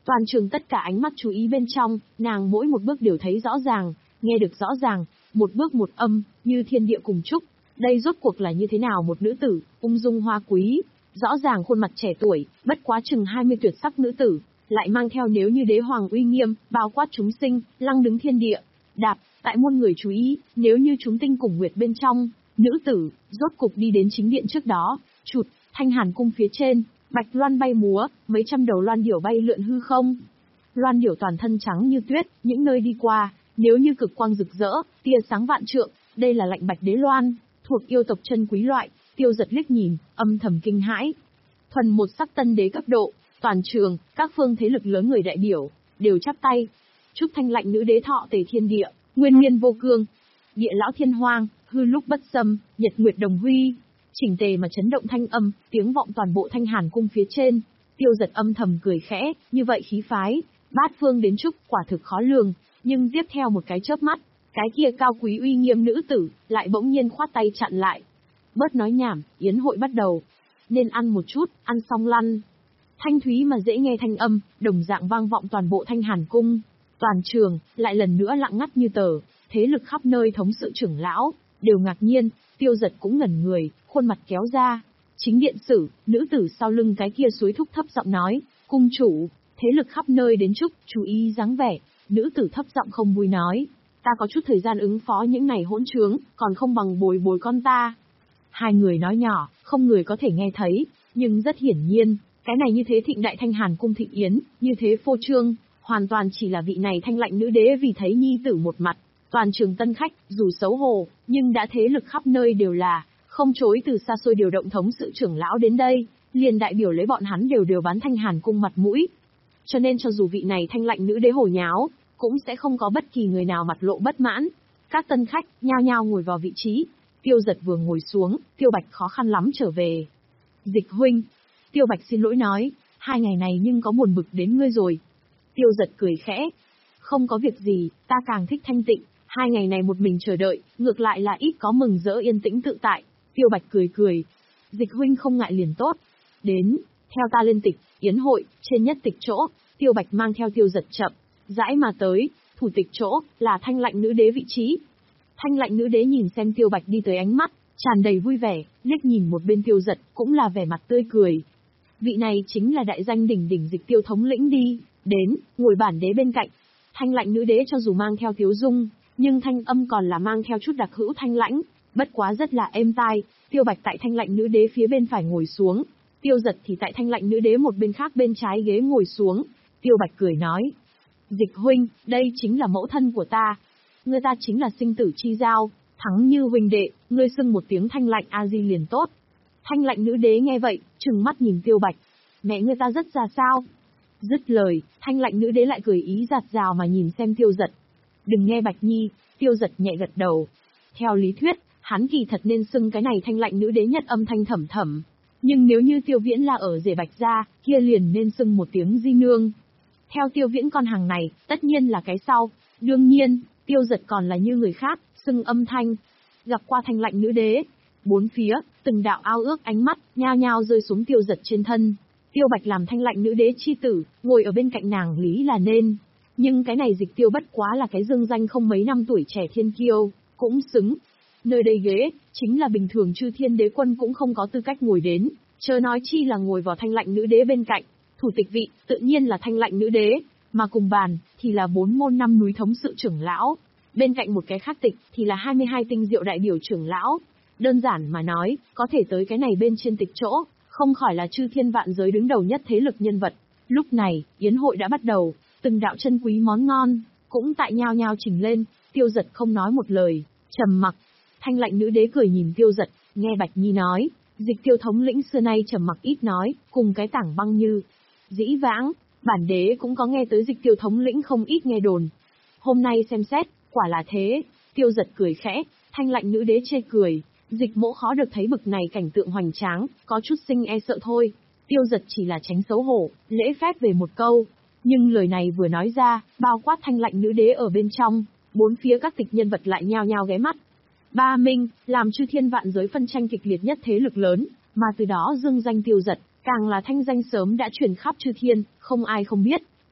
Toàn trường tất cả ánh mắt chú ý bên trong, nàng mỗi một bước đều thấy rõ ràng, nghe được rõ ràng, một bước một âm, như thiên địa cùng chúc. Đây rốt cuộc là như thế nào một nữ tử, ung dung hoa quý, rõ ràng khuôn mặt trẻ tuổi, bất quá chừng hai mươi tuyệt sắc nữ tử, lại mang theo nếu như đế hoàng uy nghiêm, bao quát chúng sinh, lăng đứng thiên địa. Đạp, tại muôn người chú ý, nếu như chúng tinh cùng nguyệt bên trong, nữ tử, rốt cục đi đến chính điện trước đó, chụt, thanh hàn cung phía trên, bạch loan bay múa, mấy trăm đầu loan điểu bay lượn hư không. Loan điểu toàn thân trắng như tuyết, những nơi đi qua, nếu như cực quang rực rỡ, tia sáng vạn trượng, đây là lạnh bạch đế loan, thuộc yêu tộc chân quý loại. Tiêu Giật liếc nhìn, âm thầm kinh hãi. Thuần một sắc tân đế cấp độ, toàn trường, các phương thế lực lớn người đại biểu, đều chắp tay. Chúc thanh lạnh nữ đế thọ tề thiên địa, nguyên nhiên vô cương. Địa lão thiên hoang, hư lúc bất xâm, nhật nguyệt đồng huy. Chỉnh tề mà chấn động thanh âm, tiếng vọng toàn bộ thanh hàn cung phía trên. Tiêu Giật âm thầm cười khẽ, như vậy khí phái, bát phương đến chúc, quả thực khó lường. Nhưng tiếp theo một cái chớp mắt, cái kia cao quý uy nghiêm nữ tử, lại bỗng nhiên khoát tay chặn lại. Bớt nói nhảm, yến hội bắt đầu. Nên ăn một chút, ăn xong lăn. Thanh thúy mà dễ nghe thanh âm, đồng dạng vang vọng toàn bộ thanh hàn cung. Toàn trường, lại lần nữa lặng ngắt như tờ, thế lực khắp nơi thống sự trưởng lão, đều ngạc nhiên, Tiêu Giật cũng ngẩn người, khuôn mặt kéo ra. Chính điện sử, nữ tử sau lưng cái kia suối thúc thấp giọng nói, cung chủ, thế lực khắp nơi đến chúc, chú ý dáng vẻ. Nữ tử thấp giọng không vui nói, ta có chút thời gian ứng phó những này hỗn trướng, còn không bằng bồi bồi con ta. Hai người nói nhỏ, không người có thể nghe thấy, nhưng rất hiển nhiên, cái này như thế thịnh đại thanh hàn cung thịnh yến, như thế phô trương, hoàn toàn chỉ là vị này thanh lạnh nữ đế vì thấy nhi tử một mặt. Toàn trường tân khách, dù xấu hổ, nhưng đã thế lực khắp nơi đều là, không chối từ xa xôi điều động thống sự trưởng lão đến đây, liền đại biểu lấy bọn hắn đều đều bán thanh hàn cung mặt mũi. Cho nên cho dù vị này thanh lạnh nữ đế hồ nháo, cũng sẽ không có bất kỳ người nào mặt lộ bất mãn. Các tân khách, nhao nhao ngồi vào vị trí. Tiêu Giật vừa ngồi xuống, Tiêu Bạch khó khăn lắm trở về. Dịch huynh. Tiêu Bạch xin lỗi nói, hai ngày này nhưng có buồn bực đến ngươi rồi. Tiêu Giật cười khẽ. Không có việc gì, ta càng thích thanh tịnh, hai ngày này một mình chờ đợi, ngược lại là ít có mừng rỡ yên tĩnh tự tại. Tiêu Bạch cười cười. Dịch huynh không ngại liền tốt. Đến, theo ta lên tịch, yến hội, trên nhất tịch chỗ, Tiêu Bạch mang theo Tiêu Giật chậm, rãi mà tới, thủ tịch chỗ, là thanh lạnh nữ đế vị trí. Thanh lạnh nữ đế nhìn xem Tiêu Bạch đi tới ánh mắt, tràn đầy vui vẻ, liếc nhìn một bên Tiêu Giật, cũng là vẻ mặt tươi cười. Vị này chính là đại danh đỉnh đỉnh Dịch Tiêu thống lĩnh đi, đến, ngồi bản đế bên cạnh. Thanh lạnh nữ đế cho dù mang theo thiếu dung, nhưng thanh âm còn là mang theo chút đặc hữu thanh lãnh, bất quá rất là êm tai. Tiêu Bạch tại thanh lạnh nữ đế phía bên phải ngồi xuống, Tiêu Giật thì tại thanh lạnh nữ đế một bên khác bên trái ghế ngồi xuống. Tiêu Bạch cười nói, Dịch huynh, đây chính là mẫu thân của ta. Ngươi ta chính là sinh tử chi giao, thắng như huynh đệ, ngươi xưng một tiếng thanh lạnh a di liền tốt. Thanh lạnh nữ đế nghe vậy, trừng mắt nhìn Tiêu Bạch. Mẹ ngươi ta rất già sao? Dứt lời, thanh lạnh nữ đế lại cười ý giạt rào mà nhìn xem Tiêu Giật. Đừng nghe Bạch Nhi, Tiêu Giật nhẹ gật đầu. Theo lý thuyết, hắn kỳ thật nên xưng cái này thanh lạnh nữ đế nhất âm thanh thẩm thẩm. Nhưng nếu như Tiêu Viễn là ở rể Bạch gia, kia liền nên xưng một tiếng di nương. Theo Tiêu Viễn con hàng này, tất nhiên là cái sau. Đương nhiên, Tiêu Giật còn là như người khác, xưng âm thanh. Gặp qua thanh lạnh nữ đế, bốn phía, từng đạo ao ước ánh mắt, nhao nhao rơi xuống Tiêu Giật trên thân. Tiêu Bạch làm thanh lạnh nữ đế chi tử, ngồi ở bên cạnh nàng lý là nên. Nhưng cái này Dịch Tiêu bất quá là cái dương danh không mấy năm tuổi trẻ thiên kiêu, cũng xứng. Nơi đây ghế, chính là bình thường chư thiên đế quân cũng không có tư cách ngồi đến, chớ nói chi là ngồi vào thanh lạnh nữ đế bên cạnh. Thủ tịch vị, tự nhiên là thanh lạnh nữ đế, mà cùng bàn, thì là bốn môn năm núi thống sự trưởng lão. Bên cạnh một cái khác tịch, thì là hai mươi hai tinh diệu đại biểu trưởng lão. Đơn giản mà nói, có thể tới cái này bên trên tịch chỗ, không khỏi là chư thiên vạn giới đứng đầu nhất thế lực nhân vật. Lúc này, yến hội đã bắt đầu, từng đạo chân quý món ngon, cũng tại nhao nhao chỉnh lên. Tiêu Giật không nói một lời, trầm mặc. Thanh lạnh nữ đế cười nhìn Tiêu Giật, nghe Bạch Nhi nói, Dịch Tiêu thống lĩnh xưa nay trầm mặc ít nói, cùng cái tảng băng như. Dĩ vãng, bản đế cũng có nghe tới Dịch Tiêu thống lĩnh không ít nghe đồn. Hôm nay xem xét, quả là thế. Tiêu Giật cười khẽ, thanh lạnh nữ đế chê cười, Dịch mỗ khó được thấy bực này cảnh tượng hoành tráng, có chút sinh e sợ thôi. Tiêu Giật chỉ là tránh xấu hổ, lễ phép về một câu. Nhưng lời này vừa nói ra, bao quát thanh lạnh nữ đế ở bên trong, bốn phía các tịch nhân vật lại nhao nhao ghé mắt. Ba Minh, làm chư thiên vạn giới phân tranh kịch liệt nhất thế lực lớn, mà từ đó dương danh Tiêu Giật, càng là thanh danh sớm đã truyền khắp chư thiên, không ai không biết.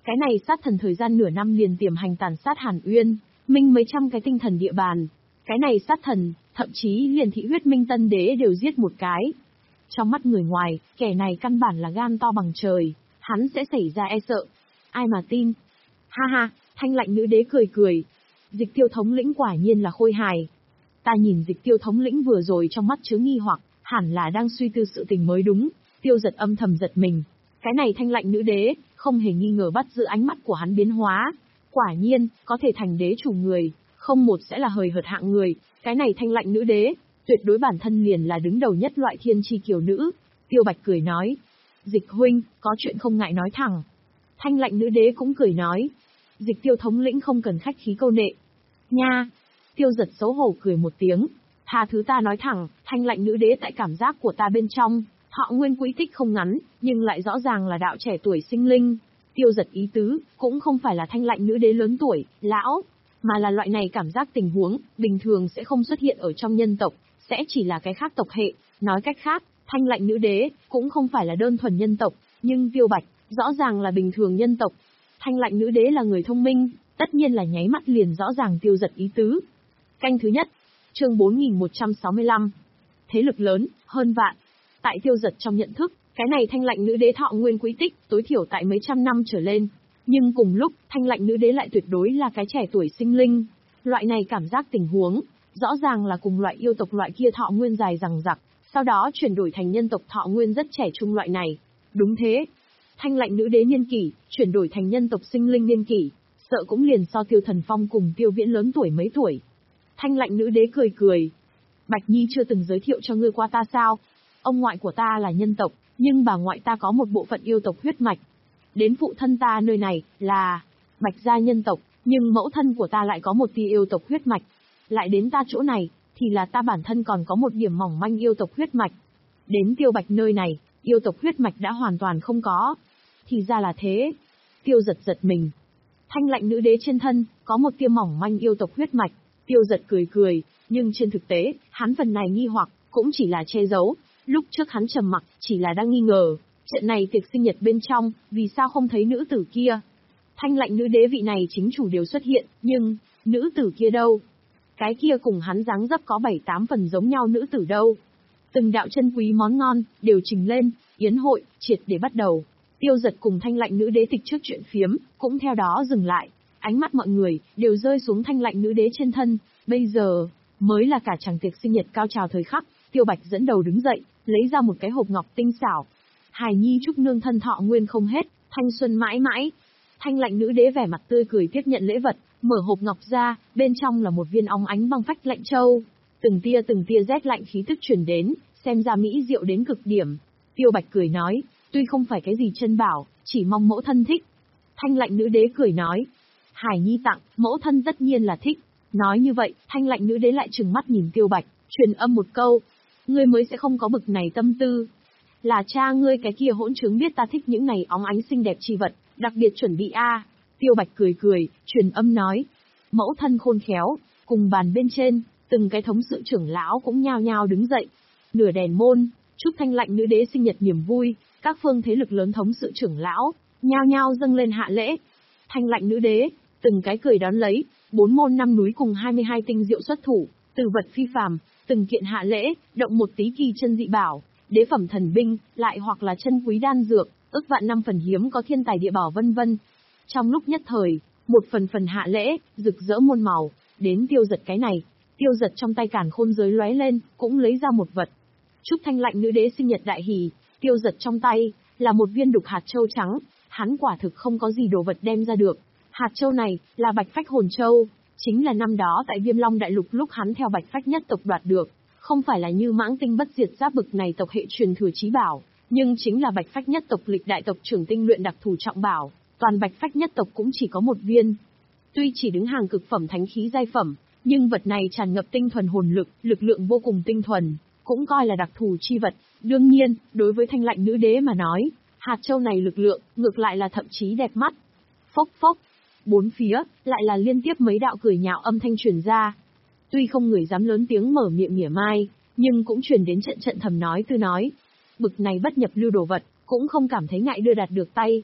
Cái này sát thần thời gian nửa năm liền tiềm hành tàn sát Hàn Uyên, minh mấy trăm cái tinh thần địa bàn. Cái này sát thần, thậm chí liền thị huyết minh tân đế đều giết một cái. Trong mắt người ngoài, kẻ này căn bản là gan to bằng trời, hắn sẽ xảy ra e sợ. Ai mà tin? Ha ha, Thanh Lạnh nữ đế cười cười. Dịch Tiêu thống lĩnh quả nhiên là khôi hài. Ta nhìn Dịch Tiêu thống lĩnh vừa rồi trong mắt chứa nghi hoặc, hẳn là đang suy tư sự tình mới đúng. Tiêu Giật âm thầm giật mình. Cái này Thanh Lạnh nữ đế, không hề nghi ngờ bắt giữ ánh mắt của hắn biến hóa. Quả nhiên, có thể thành đế chủ người, không một sẽ là hời hợt hạng người. Cái này Thanh Lạnh nữ đế, tuyệt đối bản thân liền là đứng đầu nhất loại thiên chi kiều nữ. Tiêu Bạch cười nói. Dịch huynh, có chuyện không ngại nói thẳng. Thanh Lạnh nữ đế cũng cười nói. Dịch Tiêu thống lĩnh không cần khách khí câu nệ. Nha! Tiêu Giật xấu hổ cười một tiếng. Tha thứ ta nói thẳng, Thanh Lạnh nữ đế tại cảm giác của ta bên trong, thọ nguyên quý tích không ngắn, nhưng lại rõ ràng là đạo trẻ tuổi sinh linh. Tiêu Giật ý tứ, cũng không phải là Thanh Lạnh nữ đế lớn tuổi, lão, mà là loại này cảm giác tình huống, bình thường sẽ không xuất hiện ở trong nhân tộc, sẽ chỉ là cái khác tộc hệ. Nói cách khác, Thanh Lạnh nữ đế, cũng không phải là đơn thuần nhân tộc, nhưng Tiêu Bạch, rõ ràng là bình thường nhân tộc. Thanh Lạnh nữ đế là người thông minh, tất nhiên là nháy mắt liền rõ ràng Tiêu Giật ý tứ. Canh thứ nhất, chương bốn nghìn một trăm sáu mươi lăm. Thế lực lớn, hơn vạn. Tại Tiêu Giật trong nhận thức, cái này Thanh Lạnh nữ đế thọ nguyên quý tích, tối thiểu tại mấy trăm năm trở lên. Nhưng cùng lúc, Thanh Lạnh nữ đế lại tuyệt đối là cái trẻ tuổi sinh linh. Loại này cảm giác tình huống, rõ ràng là cùng loại yêu tộc loại kia thọ nguyên dài rằng rặc, sau đó chuyển đổi thành nhân tộc thọ nguyên rất trẻ trung loại này. Đúng thế. Thanh Lạnh nữ đế niên kỷ, chuyển đổi thành nhân tộc sinh linh niên kỷ, sợ cũng liền so Tiêu Thần Phong cùng Tiêu Viễn lớn tuổi mấy tuổi. Thanh Lạnh nữ đế cười cười. Bạch Nhi chưa từng giới thiệu cho ngươi qua ta sao? Ông ngoại của ta là nhân tộc, nhưng bà ngoại ta có một bộ phận yêu tộc huyết mạch. Đến phụ thân ta nơi này, là Bạch gia nhân tộc, nhưng mẫu thân của ta lại có một tia yêu tộc huyết mạch. Lại đến ta chỗ này, thì là ta bản thân còn có một điểm mỏng manh yêu tộc huyết mạch. Đến Tiêu Bạch nơi này, yêu tộc huyết mạch đã hoàn toàn không có. Thì ra là thế. Tiêu Giật giật mình. Thanh Lạnh nữ đế trên thân, có một tia mỏng manh yêu tộc huyết mạch. Tiêu Giật cười cười, nhưng trên thực tế, hắn phần này nghi hoặc, cũng chỉ là che giấu. Lúc trước hắn trầm mặc, chỉ là đang nghi ngờ, trận này tiệc sinh nhật bên trong, vì sao không thấy nữ tử kia? Thanh Lạnh nữ đế vị này chính chủ đều xuất hiện, nhưng, nữ tử kia đâu? Cái kia cùng hắn dáng dấp có bảy tám phần giống nhau nữ tử đâu? Từng đạo chân quý món ngon, đều trình lên, yến hội, triệt để bắt đầu. Tiêu Giật cùng Thanh Lạnh nữ đế tịch trước chuyện phiếm, cũng theo đó dừng lại. Ánh mắt mọi người, đều rơi xuống Thanh Lạnh nữ đế trên thân. Bây giờ, mới là cả chàng tiệc sinh nhật cao trào thời khắc. Tiêu Bạch dẫn đầu đứng dậy, lấy ra một cái hộp ngọc tinh xảo. Hài Nhi chúc nương thân thọ nguyên không hết, thanh xuân mãi mãi. Thanh Lạnh nữ đế vẻ mặt tươi cười tiếp nhận lễ vật, mở hộp ngọc ra, bên trong là một viên óng ánh băng phách lạnh châu. Từng tia từng tia rét lạnh khí tức truyền đến, xem ra mỹ diệu đến cực điểm. Tiêu Bạch cười nói, tuy không phải cái gì chân bảo, chỉ mong mẫu thân thích. Thanh Lạnh nữ đế cười nói, Hải Nhi tặng, mẫu thân tất nhiên là thích. Nói như vậy, Thanh Lạnh nữ đế lại trừng mắt nhìn Tiêu Bạch, truyền âm một câu, ngươi mới sẽ không có bực này tâm tư. Là cha ngươi cái kia hỗn trướng biết ta thích những này óng ánh xinh đẹp chi vật, đặc biệt chuẩn bị a. Tiêu Bạch cười cười, truyền âm nói, mẫu thân khôn khéo. Cùng bàn bên trên, từng cái thống sự trưởng lão cũng nhao nhao đứng dậy. Nửa đèn môn, chúc Thanh Lạnh nữ đế sinh nhật niềm vui, các phương thế lực lớn thống sự trưởng lão, nhao nhao dâng lên hạ lễ. Thanh Lạnh nữ đế, từng cái cười đón lấy, bốn môn năm núi cùng hai mươi hai tinh diệu xuất thủ, từ vật phi phàm, từng kiện hạ lễ, động một tí kỳ chân dị bảo, đế phẩm thần binh, lại hoặc là chân quý đan dược, ức vạn năm phần hiếm có thiên tài địa bảo vân vân. Trong lúc nhất thời, một phần phần hạ lễ, rực rỡ muôn màu, đến Tiêu Giật cái này, Tiêu Giật trong tay càn khôn giới lóe lên, cũng lấy ra một vật. Chúc Thanh Lạnh nữ đế sinh nhật đại hỷ, Tiêu Giật trong tay, là một viên đục hạt châu trắng, hắn quả thực không có gì đồ vật đem ra được. Hạt châu này, là Bạch Phách hồn châu, chính là năm đó tại Viêm Long Đại Lục lúc hắn theo Bạch Phách nhất tộc đoạt được, không phải là như Mãng Tinh Bất Diệt Giáp bực này tộc hệ truyền thừa chí bảo, nhưng chính là Bạch Phách nhất tộc lịch đại tộc trưởng tinh luyện đặc thù trọng bảo, toàn Bạch Phách nhất tộc cũng chỉ có một viên. Tuy chỉ đứng hàng cực phẩm thánh khí giai phẩm, nhưng vật này tràn ngập tinh thuần hồn lực, lực lượng vô cùng tinh thuần, cũng coi là đặc thù chi vật. Đương nhiên, đối với Thanh Lạnh nữ đế mà nói, hạt châu này lực lượng, ngược lại là thậm chí đẹp mắt. Phốc phốc, bốn phía, lại là liên tiếp mấy đạo cười nhạo âm thanh truyền ra. Tuy không người dám lớn tiếng mở miệng mỉa mai, nhưng cũng truyền đến trận trận thầm nói tư nói. Bực này bất nhập lưu đồ vật, cũng không cảm thấy ngại đưa đạt được tay.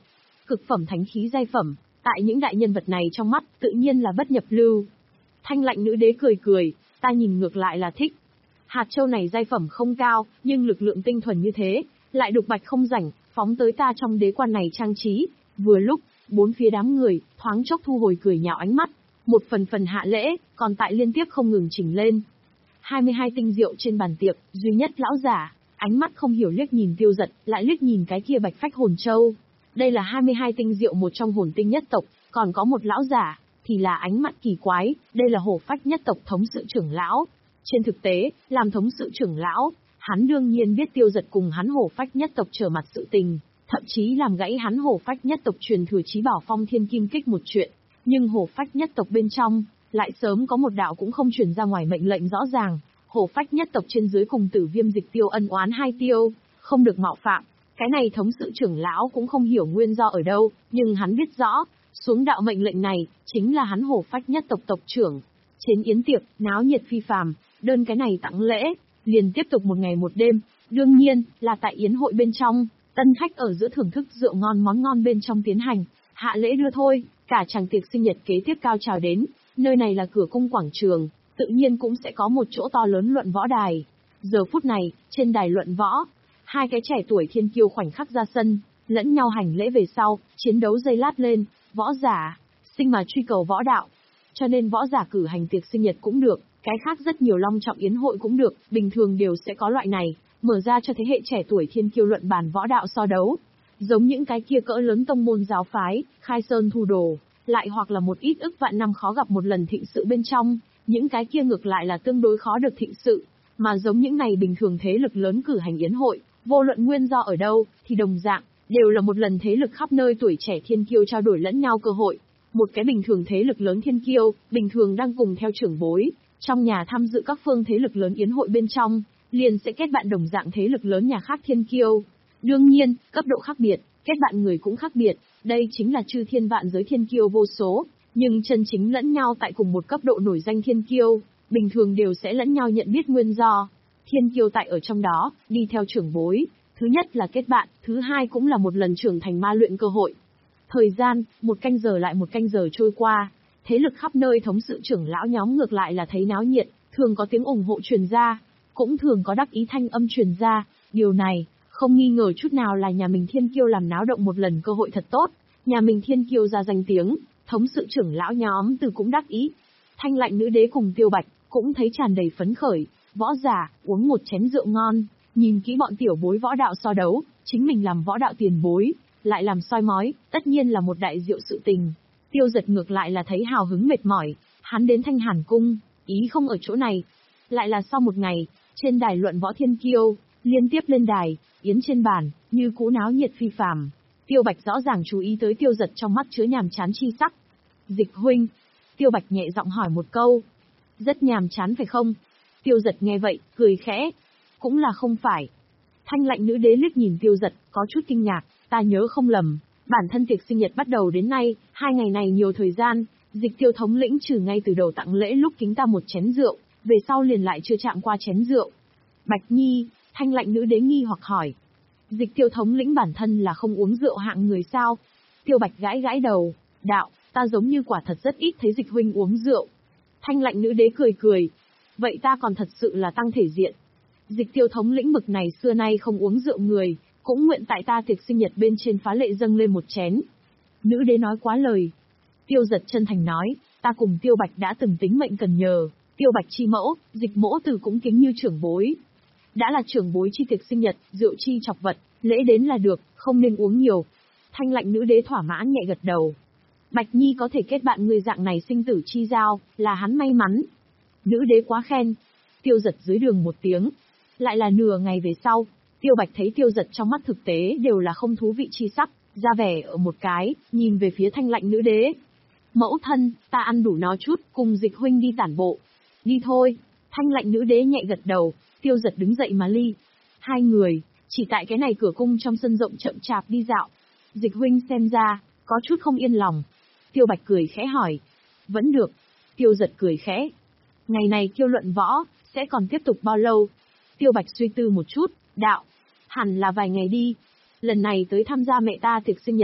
cực phẩm thánh khí giai phẩm, tại những đại nhân vật này trong mắt, tự nhiên là bất nhập lưu. Thanh lạnh nữ đế cười cười, ta nhìn ngược lại là thích. Hạt châu này giai phẩm không cao, nhưng lực lượng tinh thuần như thế, lại đục bạch không rảnh, phóng tới ta trong đế quan này trang trí. Vừa lúc, bốn phía đám người, thoáng chốc thu hồi cười nhạo ánh mắt, một phần phần hạ lễ, còn tại liên tiếp không ngừng chỉnh lên. hai mươi hai tinh rượu trên bàn tiệc, duy nhất lão giả, ánh mắt không hiểu liếc nhìn Tiêu Dật, lại liếc nhìn cái kia bạch phách hồn châu. Đây là hai mươi hai tinh rượu một trong hồn tinh nhất tộc, còn có một lão giả, thì là ánh mắt kỳ quái, đây là hổ phách nhất tộc thống sự trưởng lão. Trên thực tế, làm thống sự trưởng lão, hắn đương nhiên biết Tiêu Dật cùng hắn hổ phách nhất tộc trở mặt sự tình, thậm chí làm gãy hắn hổ phách nhất tộc truyền thừa chí bảo phong thiên kim kích một chuyện. Nhưng hổ phách nhất tộc bên trong, lại sớm có một đạo cũng không truyền ra ngoài mệnh lệnh rõ ràng, hổ phách nhất tộc trên dưới cùng Tử Viêm Dịch Tiêu ân oán hai tiêu, không được mạo phạm. Cái này thống sự trưởng lão cũng không hiểu nguyên do ở đâu, nhưng hắn biết rõ, xuống đạo mệnh lệnh này, chính là hắn hổ phách nhất tộc tộc trưởng. Trên yến tiệc, náo nhiệt phi phàm, đơn cái này tặng lễ, liền tiếp tục một ngày một đêm, đương nhiên, là tại yến hội bên trong, tân khách ở giữa thưởng thức rượu ngon món ngon bên trong tiến hành, hạ lễ đưa thôi, cả chàng tiệc sinh nhật kế tiếp cao trào đến, nơi này là cửa cung quảng trường, tự nhiên cũng sẽ có một chỗ to lớn luận võ đài. Giờ phút này, trên đài luận võ, hai cái trẻ tuổi thiên kiêu khoảnh khắc ra sân, lẫn nhau hành lễ về sau, chiến đấu dây lát lên, võ giả, sinh mà truy cầu võ đạo. Cho nên võ giả cử hành tiệc sinh nhật cũng được, cái khác rất nhiều long trọng yến hội cũng được, bình thường đều sẽ có loại này, mở ra cho thế hệ trẻ tuổi thiên kiêu luận bàn võ đạo so đấu. Giống những cái kia cỡ lớn tông môn giáo phái, khai sơn thu đồ, lại hoặc là một ít ức vạn năm khó gặp một lần thịnh sự bên trong, những cái kia ngược lại là tương đối khó được thịnh sự, mà giống những này bình thường thế lực lớn cử hành yến hội, vô luận nguyên do ở đâu, thì đồng dạng, đều là một lần thế lực khắp nơi tuổi trẻ thiên kiêu trao đổi lẫn nhau cơ hội. Một cái bình thường thế lực lớn thiên kiêu, bình thường đang cùng theo trưởng bối, trong nhà tham dự các phương thế lực lớn yến hội bên trong, liền sẽ kết bạn đồng dạng thế lực lớn nhà khác thiên kiêu. Đương nhiên, cấp độ khác biệt, kết bạn người cũng khác biệt, đây chính là chư thiên vạn giới thiên kiêu vô số, nhưng chân chính lẫn nhau tại cùng một cấp độ nổi danh thiên kiêu, bình thường đều sẽ lẫn nhau nhận biết nguyên do. Thiên kiêu tại ở trong đó, đi theo trưởng bối, thứ nhất là kết bạn, thứ hai cũng là một lần trưởng thành ma luyện cơ hội. Thời gian, một canh giờ lại một canh giờ trôi qua, thế lực khắp nơi thống sự trưởng lão nhóm ngược lại là thấy náo nhiệt, thường có tiếng ủng hộ truyền ra, cũng thường có đắc ý thanh âm truyền ra, điều này, không nghi ngờ chút nào là nhà mình thiên kiêu làm náo động một lần cơ hội thật tốt, nhà mình thiên kiêu ra danh tiếng, thống sự trưởng lão nhóm từ cũng đắc ý. Thanh lạnh nữ đế cùng Tiêu Bạch, cũng thấy tràn đầy phấn khởi, võ giả, uống một chén rượu ngon, nhìn kỹ bọn tiểu bối võ đạo so đấu, chính mình làm võ đạo tiền bối, lại làm soi mói, tất nhiên là một đại diệu sự tình. Tiêu Dật ngược lại là thấy hào hứng mệt mỏi, hắn đến Thanh Hàn Cung, ý không ở chỗ này. Lại là sau một ngày, trên đài luận võ thiên kiêu, liên tiếp lên đài, yến trên bàn, như cũ náo nhiệt phi phàm. Tiêu Bạch rõ ràng chú ý tới Tiêu Dật trong mắt chứa nhàm chán chi sắc. Dịch huynh, Tiêu Bạch nhẹ giọng hỏi một câu. Rất nhàm chán phải không? Tiêu Dật nghe vậy, cười khẽ. Cũng là không phải. Thanh lạnh nữ đế liếc nhìn Tiêu Dật, có chút kinh ngạc, ta nhớ không lầm. Bản thân tiệc sinh nhật bắt đầu đến nay, hai ngày này nhiều thời gian, Dịch Tiêu thống lĩnh trừ ngay từ đầu tặng lễ lúc kính ta một chén rượu, về sau liền lại chưa chạm qua chén rượu. Bạch Nhi, thanh lạnh nữ đế nghi hoặc hỏi. Dịch Tiêu thống lĩnh bản thân là không uống rượu hạng người sao? Tiêu Bạch gãi gãi đầu, đạo, ta giống như quả thật rất ít thấy Dịch huynh uống rượu. Thanh lạnh nữ đế cười cười. Vậy ta còn thật sự là tăng thể diện. Dịch Tiêu thống lĩnh bực này xưa nay không uống rượu người, cũng nguyện tại ta tiệc sinh nhật bên trên phá lệ dâng lên một chén. Nữ đế nói quá lời. Tiêu Dật chân thành nói, ta cùng Tiêu Bạch đã từng tính mệnh cần nhờ, Tiêu Bạch chi mẫu, Dịch mỗ từ cũng kính như trưởng bối. Đã là trưởng bối chi tiệc sinh nhật, rượu chi chọc vật, lễ đến là được, không nên uống nhiều. Thanh lạnh nữ đế thỏa mãn nhẹ gật đầu. Bạch Nhi có thể kết bạn người dạng này sinh tử chi giao, là hắn may mắn. Nữ đế quá khen. Tiêu Dật dưới đường một tiếng. Lại là nửa ngày về sau, Tiêu Bạch thấy Tiêu Dật trong mắt thực tế đều là không thú vị chi sắc, ra vẻ ở một cái, nhìn về phía thanh lạnh nữ đế. Mẫu thân, ta ăn đủ no chút, cùng Dịch huynh đi tản bộ. Đi thôi. Thanh lạnh nữ đế nhẹ gật đầu, Tiêu Dật đứng dậy mà ly. Hai người, chỉ tại cái này cửa cung trong sân rộng chậm chạp đi dạo. Dịch huynh xem ra, có chút không yên lòng. Tiêu Bạch cười khẽ hỏi. Vẫn được. Tiêu Dật cười khẽ. Ngày này kiêu luận võ, sẽ còn tiếp tục bao lâu? Tiêu Bạch suy tư một chút, đạo. Hẳn là vài ngày đi. Lần này tới tham gia mẹ ta tiệc sinh nhật,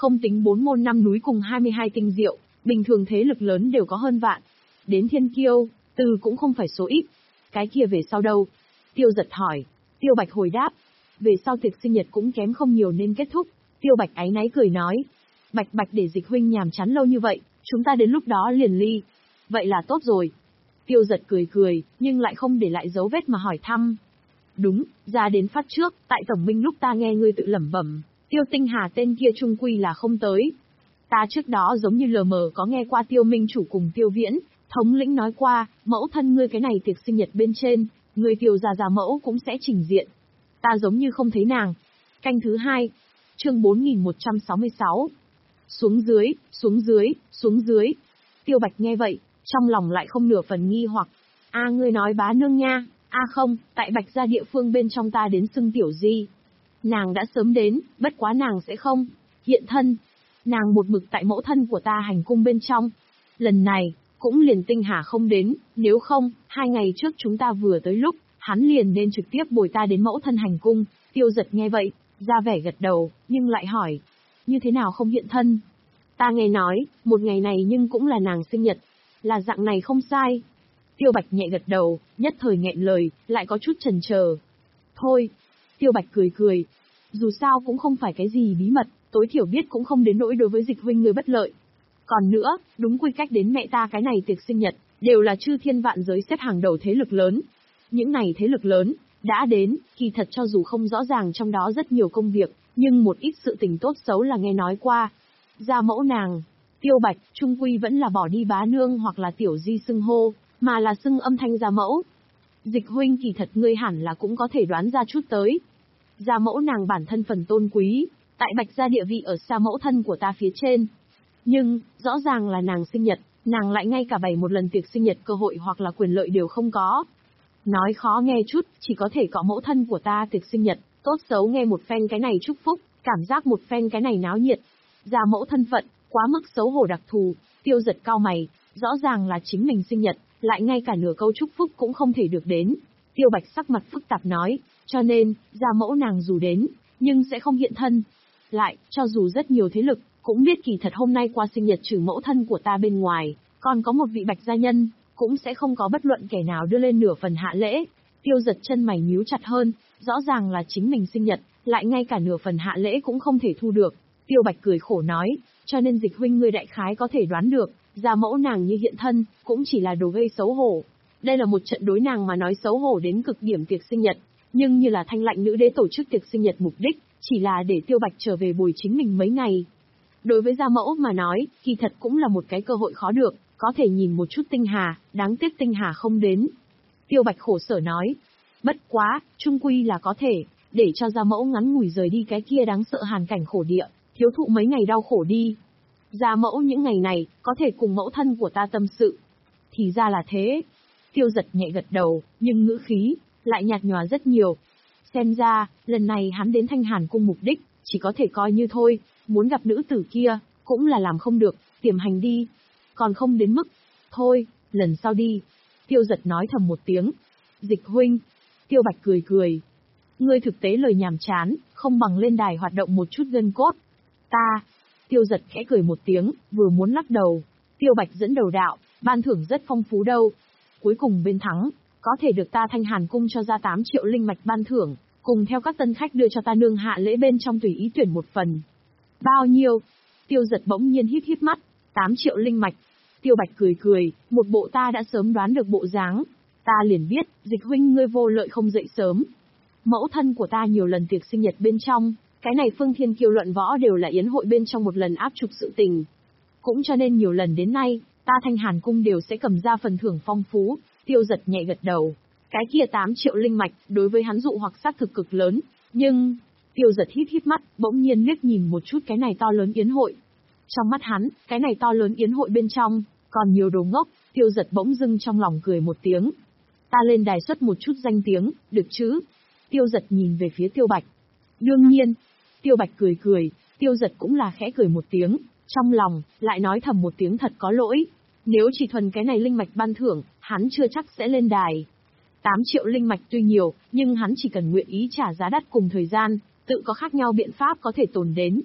Không tính bốn môn năm núi cùng hai mươi hai tinh diệu, bình thường thế lực lớn đều có hơn vạn. Đến thiên kiêu, từ cũng không phải số ít. Cái kia về sau đâu? Tiêu Giật hỏi. Tiêu Bạch hồi đáp. Về sau tiệc sinh nhật cũng kém không nhiều nên kết thúc. Tiêu Bạch áy náy cười nói. Bạch Bạch để Dịch huynh nhàm chán lâu như vậy, chúng ta đến lúc đó liền ly. Vậy là tốt rồi. Tiêu Giật cười cười, nhưng lại không để lại dấu vết mà hỏi thăm. Đúng, ra đến phát trước, tại tổng minh lúc ta nghe ngươi tự lẩm bẩm, Tiêu Tinh Hà tên kia trung quy là không tới. Ta trước đó giống như lờ mờ có nghe qua Tiêu Minh chủ cùng Tiêu Viễn, thống lĩnh nói qua, mẫu thân ngươi cái này tiệc sinh nhật bên trên, người Tiêu gia gia mẫu cũng sẽ trình diện. Ta giống như không thấy nàng. Canh thứ hai, chương bốn nghìn một trăm sáu mươi sáu. Xuống dưới, xuống dưới, xuống dưới. Tiêu Bạch nghe vậy, trong lòng lại không nửa phần nghi hoặc. A ngươi nói bá nương nha, a không, tại Bạch gia địa phương bên trong ta đến xưng tiểu di. Nàng đã sớm đến, bất quá nàng sẽ không hiện thân. Nàng một mực tại mẫu thân của ta hành cung bên trong. Lần này, cũng liền Tinh Hà không đến, nếu không, hai ngày trước chúng ta vừa tới lúc, hắn liền nên trực tiếp bồi ta đến mẫu thân hành cung. Tiêu Giật nghe vậy, ra vẻ gật đầu, nhưng lại hỏi, như thế nào không hiện thân? Ta nghe nói, một ngày này nhưng cũng là nàng sinh nhật, là dạng này không sai. Tiêu Bạch nhẹ gật đầu, nhất thời nghẹn lời, lại có chút chần chờ. Thôi, Tiêu Bạch cười cười, dù sao cũng không phải cái gì bí mật, tối thiểu biết cũng không đến nỗi đối với Dịch huynh người bất lợi. Còn nữa, đúng quy cách đến mẹ ta cái này tiệc sinh nhật, đều là chư thiên vạn giới xếp hàng đầu thế lực lớn. Những này thế lực lớn, đã đến, kỳ thật cho dù không rõ ràng trong đó rất nhiều công việc, nhưng một ít sự tình tốt xấu là nghe nói qua. Gia mẫu nàng, Tiêu Bạch, trung quy vẫn là bỏ đi bá nương hoặc là tiểu di xưng hô, mà là xưng âm thanh gia mẫu. Dịch huynh kỳ thật ngươi hẳn là cũng có thể đoán ra chút tới. Gia mẫu nàng bản thân phần tôn quý, tại Bạch gia địa vị ở xa mẫu thân của ta phía trên. Nhưng, rõ ràng là nàng sinh nhật, nàng lại ngay cả bày một lần tiệc sinh nhật cơ hội hoặc là quyền lợi đều không có. Nói khó nghe chút, chỉ có thể có mẫu thân của ta tiệc sinh nhật, tốt xấu nghe một phen cái này chúc phúc, cảm giác một phen cái này náo nhiệt. Gia mẫu thân phận, quá mức xấu hổ đặc thù, Tiêu Giật cao mày, rõ ràng là chính mình sinh nhật, lại ngay cả nửa câu chúc phúc cũng không thể được đến. Tiêu Bạch sắc mặt phức tạp nói, cho nên, gia mẫu nàng dù đến, nhưng sẽ không hiện thân. Lại, cho dù rất nhiều thế lực, cũng biết kỳ thật hôm nay qua sinh nhật trừ mẫu thân của ta bên ngoài, còn có một vị Bạch gia nhân, cũng sẽ không có bất luận kẻ nào đưa lên nửa phần hạ lễ. Tiêu Giật chân mày nhíu chặt hơn, rõ ràng là chính mình sinh nhật, lại ngay cả nửa phần hạ lễ cũng không thể thu được. Tiêu Bạch cười khổ nói, cho nên Dịch huynh ngươi đại khái có thể đoán được, gia mẫu nàng như hiện thân, cũng chỉ là đồ gây xấu hổ. Đây là một trận đối nàng mà nói xấu hổ đến cực điểm tiệc sinh nhật, nhưng như là Thanh Lạnh nữ đế tổ chức tiệc sinh nhật mục đích, chỉ là để Tiêu Bạch trở về bồi chính mình mấy ngày. Đối với gia mẫu mà nói, kỳ thật cũng là một cái cơ hội khó được, có thể nhìn một chút Tinh Hà, đáng tiếc Tinh Hà không đến. Tiêu Bạch khổ sở nói, bất quá, trung quy là có thể, để cho gia mẫu ngắn ngủi rời đi cái kia đáng sợ hàn cảnh khổ địa, thiếu thụ mấy ngày đau khổ đi. Gia mẫu những ngày này, có thể cùng mẫu thân của ta tâm sự. Thì ra là thế. Tiêu Giật nhẹ gật đầu, nhưng ngữ khí, lại nhạt nhòa rất nhiều. Xem ra, lần này hắn đến Thanh Hàn cung mục đích, chỉ có thể coi như thôi, muốn gặp nữ tử kia, cũng là làm không được, tiềm hành đi. Còn không đến mức, thôi, lần sau đi. Tiêu Giật nói thầm một tiếng. Dịch huynh. Tiêu Bạch cười cười. Ngươi thực tế lời nhàm chán, không bằng lên đài hoạt động một chút gân cốt. Ta. Tiêu Giật khẽ cười một tiếng, vừa muốn lắc đầu. Tiêu Bạch dẫn đầu đạo, ban thưởng rất phong phú đâu. Cuối cùng bên thắng, có thể được ta Thanh Hàn cung cho ra tám triệu linh mạch ban thưởng, cùng theo các tân khách đưa cho ta nương hạ lễ bên trong tùy ý tuyển một phần. Bao nhiêu? Tiêu Giật bỗng nhiên híp híp mắt, tám triệu linh mạch. Tiêu Bạch cười cười, một bộ ta đã sớm đoán được bộ dáng. Ta liền biết, Dịch huynh ngươi vô lợi không dậy sớm. Mẫu thân của ta nhiều lần tiệc sinh nhật bên trong, cái này Phương Thiên Kiêu luận võ đều là yến hội bên trong một lần áp trục sự tình. Cũng cho nên nhiều lần đến nay, ta Thanh Hàn cung đều sẽ cầm ra phần thưởng phong phú. Tiêu Giật nhẹ gật đầu. Cái kia tám triệu linh mạch, đối với hắn dụ hoặc xác thực cực lớn, nhưng... Tiêu Giật híp híp mắt, bỗng nhiên liếc nhìn một chút cái này to lớn yến hội. Trong mắt hắn, cái này to lớn yến hội bên trong, còn nhiều đồ ngốc. Tiêu Giật bỗng dưng trong lòng cười một tiếng. Ta lên đài xuất một chút danh tiếng, được chứ? Tiêu Giật nhìn về phía Tiêu Bạch. Đương nhiên. Tiêu Bạch cười cười, Tiêu Giật cũng là khẽ cười một tiếng, trong lòng, lại nói thầm một tiếng thật có lỗi. Nếu chỉ thuần cái này linh mạch ban thưởng, hắn chưa chắc sẽ lên đài. tám triệu linh mạch tuy nhiều, nhưng hắn chỉ cần nguyện ý trả giá đắt cùng thời gian, tự có khác nhau biện pháp có thể tồn đến.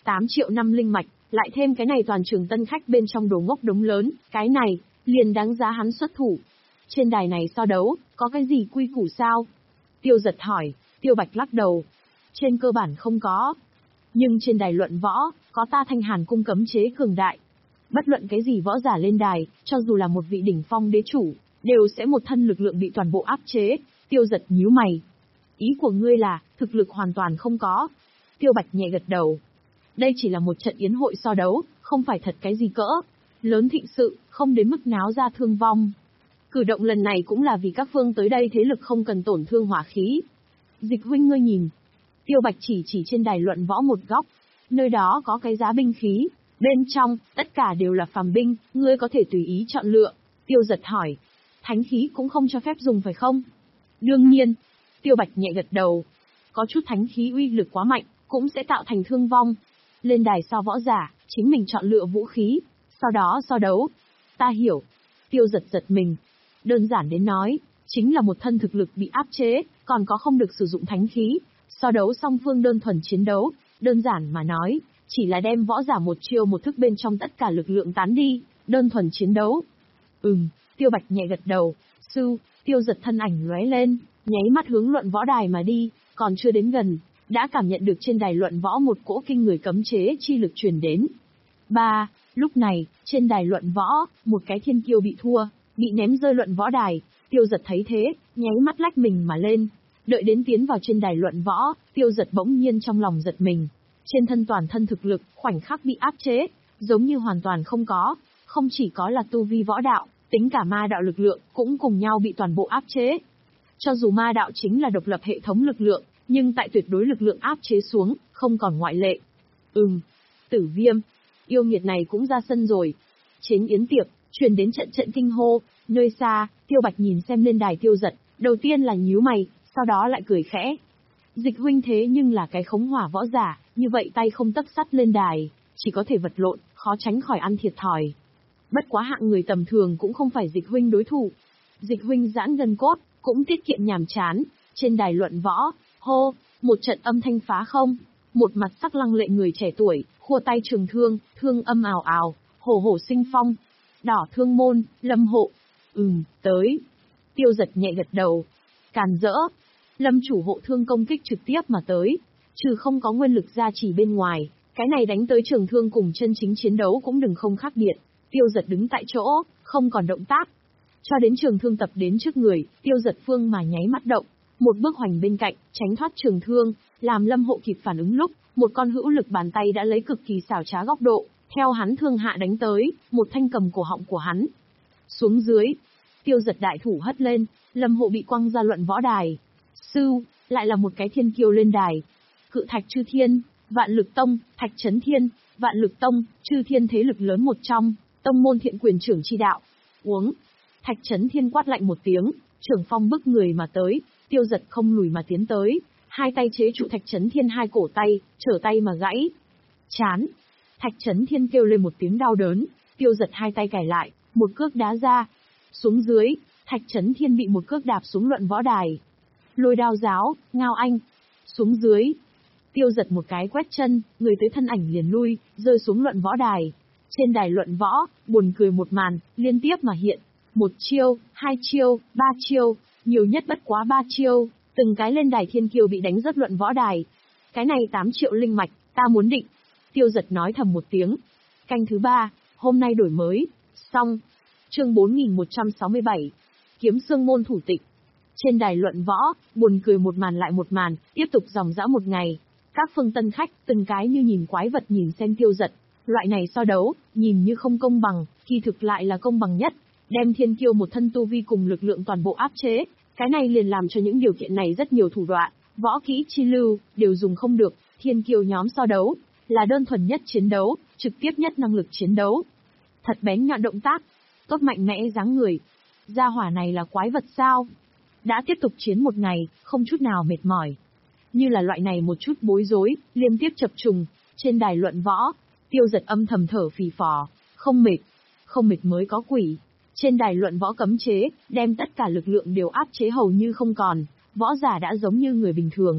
tám triệu năm linh mạch, lại thêm cái này toàn trường tân khách bên trong đồ ngốc đống lớn, cái này, liền đáng giá hắn xuất thủ. Trên đài này so đấu, có cái gì quy củ sao? Tiêu Giật hỏi, Tiêu Bạch lắc đầu. Trên cơ bản không có. Nhưng trên đài luận võ, có ta Thanh Hàn cung cấm chế cường đại. Bất luận cái gì võ giả lên đài, cho dù là một vị đỉnh phong đế chủ, đều sẽ một thân lực lượng bị toàn bộ áp chế. Tiêu Giật nhíu mày. Ý của ngươi là, thực lực hoàn toàn không có. Tiêu Bạch nhẹ gật đầu. Đây chỉ là một trận yến hội so đấu, không phải thật cái gì cỡ. Lớn thịnh sự, không đến mức náo ra thương vong. Cử động lần này cũng là vì các phương tới đây thế lực không cần tổn thương hỏa khí. Dịch huynh ngươi nhìn. Tiêu Bạch chỉ chỉ trên đài luận võ một góc. Nơi đó có cái giá binh khí. Bên trong, tất cả đều là phàm binh, ngươi có thể tùy ý chọn lựa. Tiêu Giật hỏi. Thánh khí cũng không cho phép dùng phải không? Đương nhiên. Tiêu Bạch nhẹ gật đầu. Có chút thánh khí uy lực quá mạnh, cũng sẽ tạo thành thương vong. Lên đài so võ giả, chính mình chọn lựa vũ khí, sau đó so đấu. Ta hiểu. Tiêu Giật giật mình. Đơn giản đến nói, chính là một thân thực lực bị áp chế, còn có không được sử dụng thánh khí. So đấu song phương đơn thuần chiến đấu, đơn giản mà nói, chỉ là đem võ giả một chiêu một thức bên trong tất cả lực lượng tán đi, đơn thuần chiến đấu. Ừm, Tiêu Bạch nhẹ gật đầu. Sư, Tiêu Giật thân ảnh lóe lên, nháy mắt hướng luận võ đài mà đi, còn chưa đến gần, đã cảm nhận được trên đài luận võ một cỗ kinh người cấm chế chi lực truyền đến. Ba, lúc này, trên đài luận võ, một cái thiên kiêu bị thua, bị ném rơi luận võ đài. Tiêu Giật thấy thế, nháy mắt lách mình mà lên. Đợi đến tiến vào trên đài luận võ, Tiêu Giật bỗng nhiên trong lòng giật mình. Trên thân toàn thân thực lực, khoảnh khắc bị áp chế, giống như hoàn toàn không có. Không chỉ có là tu vi võ đạo, tính cả ma đạo lực lượng, cũng cùng nhau bị toàn bộ áp chế. Cho dù ma đạo chính là độc lập hệ thống lực lượng, nhưng tại tuyệt đối lực lượng áp chế xuống, không còn ngoại lệ. Ừm, Tử Viêm, yêu nghiệt này cũng ra sân rồi. Trên yến tiệc, truyền đến trận trận kinh hô, nơi xa, Tiêu Bạch nhìn xem lên đài Tiêu Giật, đầu tiên là nhíu mày, sau đó lại cười khẽ. Dịch huynh thế nhưng là cái khống hỏa võ giả, như vậy tay không tấc sắt lên đài, chỉ có thể vật lộn, khó tránh khỏi ăn thiệt thòi. Bất quá hạng người tầm thường cũng không phải Dịch huynh đối thủ. Dịch huynh giãn gân cốt, cũng tiết kiệm nhàm chán. Trên đài luận võ, hô, một trận âm thanh phá không, một mặt sắc lăng lệ người trẻ tuổi, khua tay trường thương, thương âm ào ào, hổ hổ sinh phong. Đỏ thương môn, Lâm hộ. Ừm, tới. Tiêu Giật nhẹ gật đầu. Càn rỡ. Lâm chủ hộ thương công kích trực tiếp mà tới. Trừ không có nguyên lực gia trì bên ngoài, cái này đánh tới trường thương cùng chân chính chiến đấu cũng đừng không khác biệt. Tiêu Giật đứng tại chỗ, không còn động tác. Cho đến trường thương tập đến trước người, Tiêu Giật phương mà nháy mắt động. Một bước hoành bên cạnh, tránh thoát trường thương, làm Lâm hộ kịp phản ứng lúc, một con hữu lực bàn tay đã lấy cực kỳ xảo trá góc độ, theo hắn thương hạ đánh tới, một thanh cầm cổ họng của hắn. Xuống dưới, Tiêu Giật đại thủ hất lên, Lâm hộ bị quăng ra luận võ đài. Sư, lại là một cái thiên kiêu lên đài. Cự Thạch Chư Thiên, Vạn Lực Tông, Thạch Chấn Thiên, Vạn Lực Tông, Chư Thiên thế lực lớn một trong, tông môn thiện quyền trưởng chi đạo. Uống. Thạch Chấn Thiên quát lạnh một tiếng, trưởng phong bức người mà tới, Tiêu Giật không lùi mà tiến tới, hai tay chế trụ Thạch Chấn Thiên hai cổ tay, trở tay mà gãy. Chán. Thạch Chấn Thiên kêu lên một tiếng đau đớn, Tiêu Giật hai tay cài lại, một cước đá ra. Xuống dưới, Thạch Chấn Thiên bị một cước đạp xuống luận võ đài. Lôi đao giáo, Ngao Anh. Xuống dưới. Tiêu Giật một cái quét chân, người tới thân ảnh liền lui, rơi xuống luận võ đài. Trên đài luận võ, buồn cười một màn, liên tiếp mà hiện. Một chiêu, hai chiêu, ba chiêu, nhiều nhất bất quá ba chiêu, từng cái lên đài thiên kiêu bị đánh rớt luận võ đài. Cái này tám triệu linh mạch, ta muốn định. Tiêu Giật nói thầm một tiếng. Canh thứ ba, hôm nay đổi mới. Xong. Chương bốn nghìn một trăm sáu mươi bảy. Kiếm Xương môn thủ tịch. Trên đài luận võ, buồn cười một màn lại một màn, tiếp tục dòng dã một ngày. Các phương tân khách, từng cái như nhìn quái vật nhìn xem Tiêu Giật. Loại này so đấu, nhìn như không công bằng, kỳ thực lại là công bằng nhất. Đem thiên kiêu một thân tu vi cùng lực lượng toàn bộ áp chế. Cái này liền làm cho những điều kiện này rất nhiều thủ đoạn, võ kỹ chi lưu, đều dùng không được. Thiên kiêu nhóm so đấu, là đơn thuần nhất chiến đấu, trực tiếp nhất năng lực chiến đấu. Thật bén nhọn động tác, tốt mạnh mẽ dáng người. Gia hỏa này là quái vật sao? Đã tiếp tục chiến một ngày, không chút nào mệt mỏi. Như là loại này một chút bối rối, liên tiếp chập trùng, trên đài luận võ, Tiêu Giật âm thầm thở phì phò, không mệt, không mệt mới có quỷ. Trên đài luận võ cấm chế, đem tất cả lực lượng đều áp chế hầu như không còn, võ giả đã giống như người bình thường.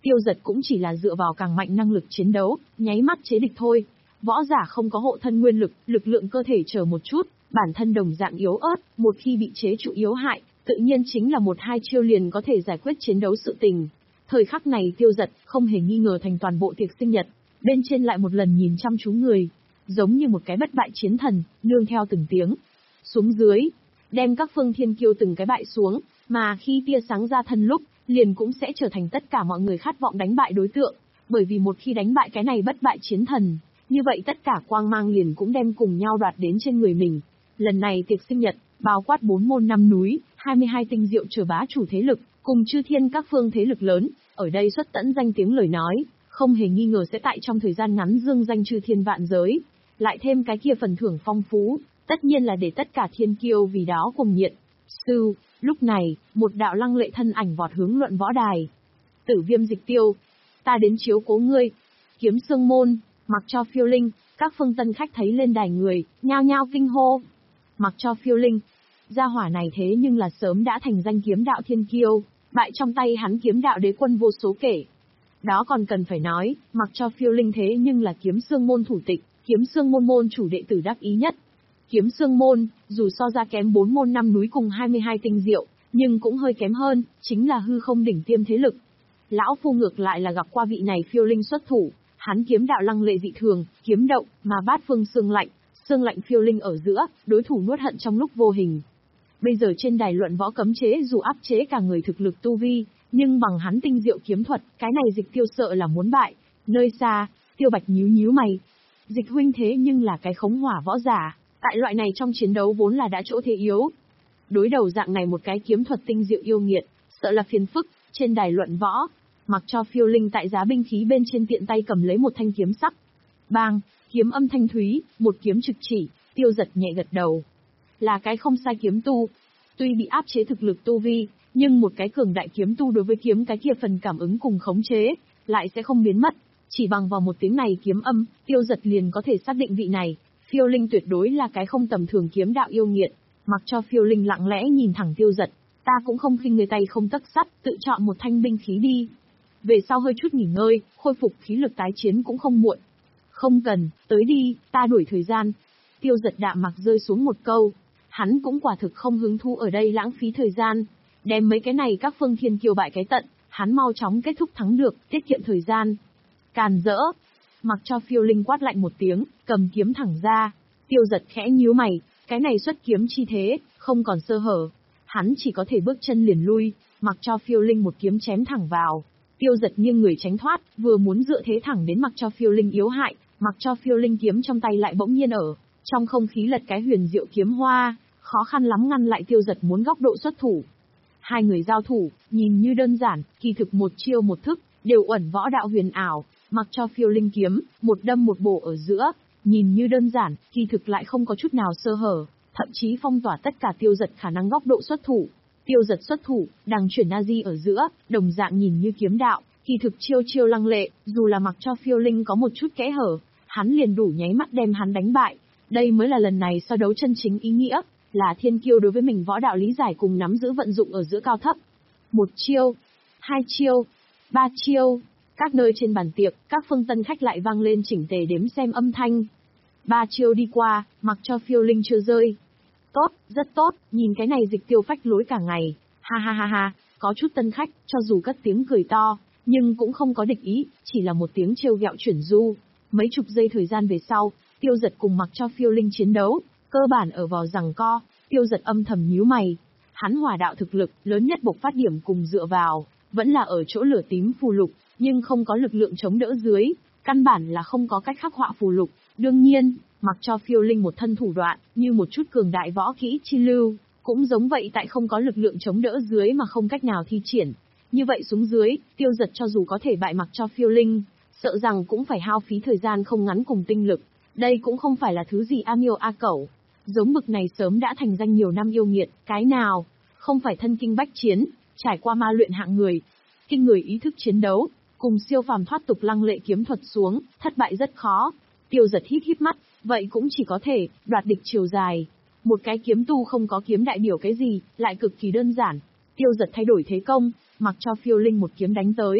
Tiêu Dật cũng chỉ là dựa vào càng mạnh năng lực chiến đấu, nháy mắt chế địch thôi. Võ giả không có hộ thân nguyên lực, lực lượng cơ thể chờ một chút, bản thân đồng dạng yếu ớt, một khi bị chế trụ yếu hại, tự nhiên chính là một hai chiêu liền có thể giải quyết chiến đấu sự tình. Thời khắc này Tiêu Dật không hề nghi ngờ thành toàn bộ tiệc sinh nhật, bên trên lại một lần nhìn chăm chú người, giống như một cái bất bại chiến thần, nương theo từng tiếng. Xuống dưới, đem các phương thiên kiêu từng cái bại xuống, mà khi tia sáng ra thân lúc, liền cũng sẽ trở thành tất cả mọi người khát vọng đánh bại đối tượng, bởi vì một khi đánh bại cái này bất bại chiến thần, như vậy tất cả quang mang liền cũng đem cùng nhau đoạt đến trên người mình. Lần này tiệc sinh nhật, bao quát bốn môn năm núi, hai mươi hai tinh diệu trở bá chủ thế lực, cùng chư thiên các phương thế lực lớn, ở đây xuất tẫn danh tiếng lời nói, không hề nghi ngờ sẽ tại trong thời gian ngắn dương danh chư thiên vạn giới, lại thêm cái kia phần thưởng phong phú, tất nhiên là để tất cả thiên kiêu vì đó cùng nhiệt. Sư, lúc này, một đạo lăng lệ thân ảnh vọt hướng luận võ đài. Tử Viêm Dịch Tiêu, ta đến chiếu cố ngươi. Kiếm Sương Môn, Mặc Cho Phiêu Linh, các phương tân khách thấy lên đài người, nhao nhao kinh hô. Mặc Cho Phiêu Linh, gia hỏa này thế nhưng là sớm đã thành danh kiếm đạo thiên kiêu, bại trong tay hắn kiếm đạo đế quân vô số kể. Đó còn cần phải nói, Mặc Cho Phiêu Linh thế nhưng là Kiếm Sương Môn thủ tịch, Kiếm Sương Môn môn chủ đệ tử đắc ý nhất. Kiếm Sương Môn, dù so ra kém bốn môn năm núi cùng hai mươi hai tinh diệu, nhưng cũng hơi kém hơn, chính là hư không đỉnh tiêm thế lực. Lão Phu ngược lại là gặp qua vị này Phiêu Linh xuất thủ, hắn kiếm đạo lăng lệ dị thường, kiếm động, mà bát phương xương lạnh, xương lạnh Phiêu Linh ở giữa, đối thủ nuốt hận trong lúc vô hình. Bây giờ trên đài luận võ cấm chế dù áp chế cả người thực lực tu vi, nhưng bằng hắn tinh diệu kiếm thuật, cái này Dịch Tiêu sợ là muốn bại. Nơi xa, Tiêu Bạch nhíu nhíu mày. Dịch huynh thế nhưng là cái khống hỏa võ giả, tại loại này trong chiến đấu vốn là đã chỗ thế yếu. Đối đầu dạng này một cái kiếm thuật tinh diệu yêu nghiệt, sợ là phiền phức. Trên đài luận võ, Mặc Cho Phiêu Linh tại giá binh khí bên trên tiện tay cầm lấy một thanh kiếm sắc. Bang, kiếm âm thanh thúy, một kiếm trực chỉ, Tiêu Dật nhẹ gật đầu. Là cái không sai kiếm tu. Tuy bị áp chế thực lực tu vi, nhưng một cái cường đại kiếm tu đối với kiếm cái kia phần cảm ứng cùng khống chế, lại sẽ không biến mất. Chỉ bằng vào một tiếng này kiếm âm, Tiêu Dật liền có thể xác định vị này, Phiêu Linh tuyệt đối là cái không tầm thường kiếm đạo yêu nghiệt. Mặc Cho Phiêu Linh lặng lẽ nhìn thẳng Tiêu Dật, ta cũng không khinh người tay không tấc sắt, tự chọn một thanh binh khí đi. Về sau hơi chút nghỉ ngơi, khôi phục khí lực tái chiến cũng không muộn. Không cần, tới đi, ta đuổi thời gian. Tiêu Dật đạm mặc rơi xuống một câu. Hắn cũng quả thực không hứng thú ở đây lãng phí thời gian. Đem mấy cái này các phương thiên kiêu bại cái tận, hắn mau chóng kết thúc thắng được, tiết kiệm thời gian. Càn rỡ. Mặc Cho Phiêu Linh quát lạnh một tiếng, cầm kiếm thẳng ra. Tiêu Dật khẽ nhíu mày, cái này xuất kiếm chi thế, không còn sơ hở. Hắn chỉ có thể bước chân liền lui, Mặc Cho Phiêu Linh một kiếm chém thẳng vào. Tiêu Dật nghiêng người tránh thoát, vừa muốn dựa thế thẳng đến Mặc Cho Phiêu Linh yếu hại, Mặc Cho Phiêu Linh kiếm trong tay lại bỗng nhiên ở trong không khí lật cái huyền diệu kiếm hoa, khó khăn lắm ngăn lại Tiêu Dật muốn góc độ xuất thủ. Hai người giao thủ, nhìn như đơn giản, kỳ thực một chiêu một thức, đều ẩn võ đạo huyền ảo. Mặc Cho Phiêu Linh kiếm, một đâm một bổ ở giữa, nhìn như đơn giản, kỳ thực lại không có chút nào sơ hở, thậm chí phong tỏa tất cả Tiêu Dật khả năng góc độ xuất thủ. Tiêu Dật xuất thủ, đằng chuyển na-di ở giữa, đồng dạng nhìn như kiếm đạo, kỳ thực chiêu chiêu lăng lệ, dù là Mặc Cho Phiêu Linh có một chút kẽ hở, hắn liền đủ nháy mắt đem hắn đánh bại. Đây mới là lần này so đấu chân chính ý nghĩa, là thiên kiêu đối với mình võ đạo lý giải cùng nắm giữ vận dụng ở giữa cao thấp. Một chiêu, hai chiêu, ba chiêu, các nơi trên bàn tiệc, các phương tân khách lại vang lên chỉnh tề đếm xem âm thanh. Ba chiêu đi qua, Mặc Cho Phiêu Linh chưa rơi. Tốt, rất tốt, nhìn cái này Dịch Tiêu phách lối cả ngày. Ha ha ha ha, có chút tân khách, cho dù cất tiếng cười to, nhưng cũng không có địch ý, chỉ là một tiếng trêu ghẹo chuyển du. Mấy chục giây thời gian về sau, Tiêu Dật cùng Mặc Cho Phiêu Linh chiến đấu, cơ bản ở vào giằng co, Tiêu Dật âm thầm nhíu mày. Hắn hỏa đạo thực lực, lớn nhất bộc phát điểm cùng dựa vào, vẫn là ở chỗ lửa tím phù lục, nhưng không có lực lượng chống đỡ dưới, căn bản là không có cách khắc họa phù lục. Đương nhiên, Mặc Cho Phiêu Linh một thân thủ đoạn, như một chút cường đại võ kỹ chi lưu, cũng giống vậy tại không có lực lượng chống đỡ dưới mà không cách nào thi triển. Như vậy xuống dưới, Tiêu Dật cho dù có thể bại Mặc Cho Phiêu Linh, sợ rằng cũng phải hao phí thời gian không ngắn cùng tinh lực. Đây cũng không phải là thứ gì am yêu a cẩu. Giống bực này sớm đã thành danh nhiều năm yêu nghiệt, cái nào không phải thân kinh bách chiến, trải qua ma luyện hạng người, kinh người ý thức chiến đấu, cùng siêu phàm thoát tục lăng lệ kiếm thuật xuống, thất bại rất khó. Tiêu Dật híp híp mắt, vậy cũng chỉ có thể đoạt địch chiều dài. Một cái kiếm tu không có kiếm đại biểu cái gì, lại cực kỳ đơn giản. Tiêu Dật thay đổi thế công, Mặc Cho Phiêu Linh một kiếm đánh tới.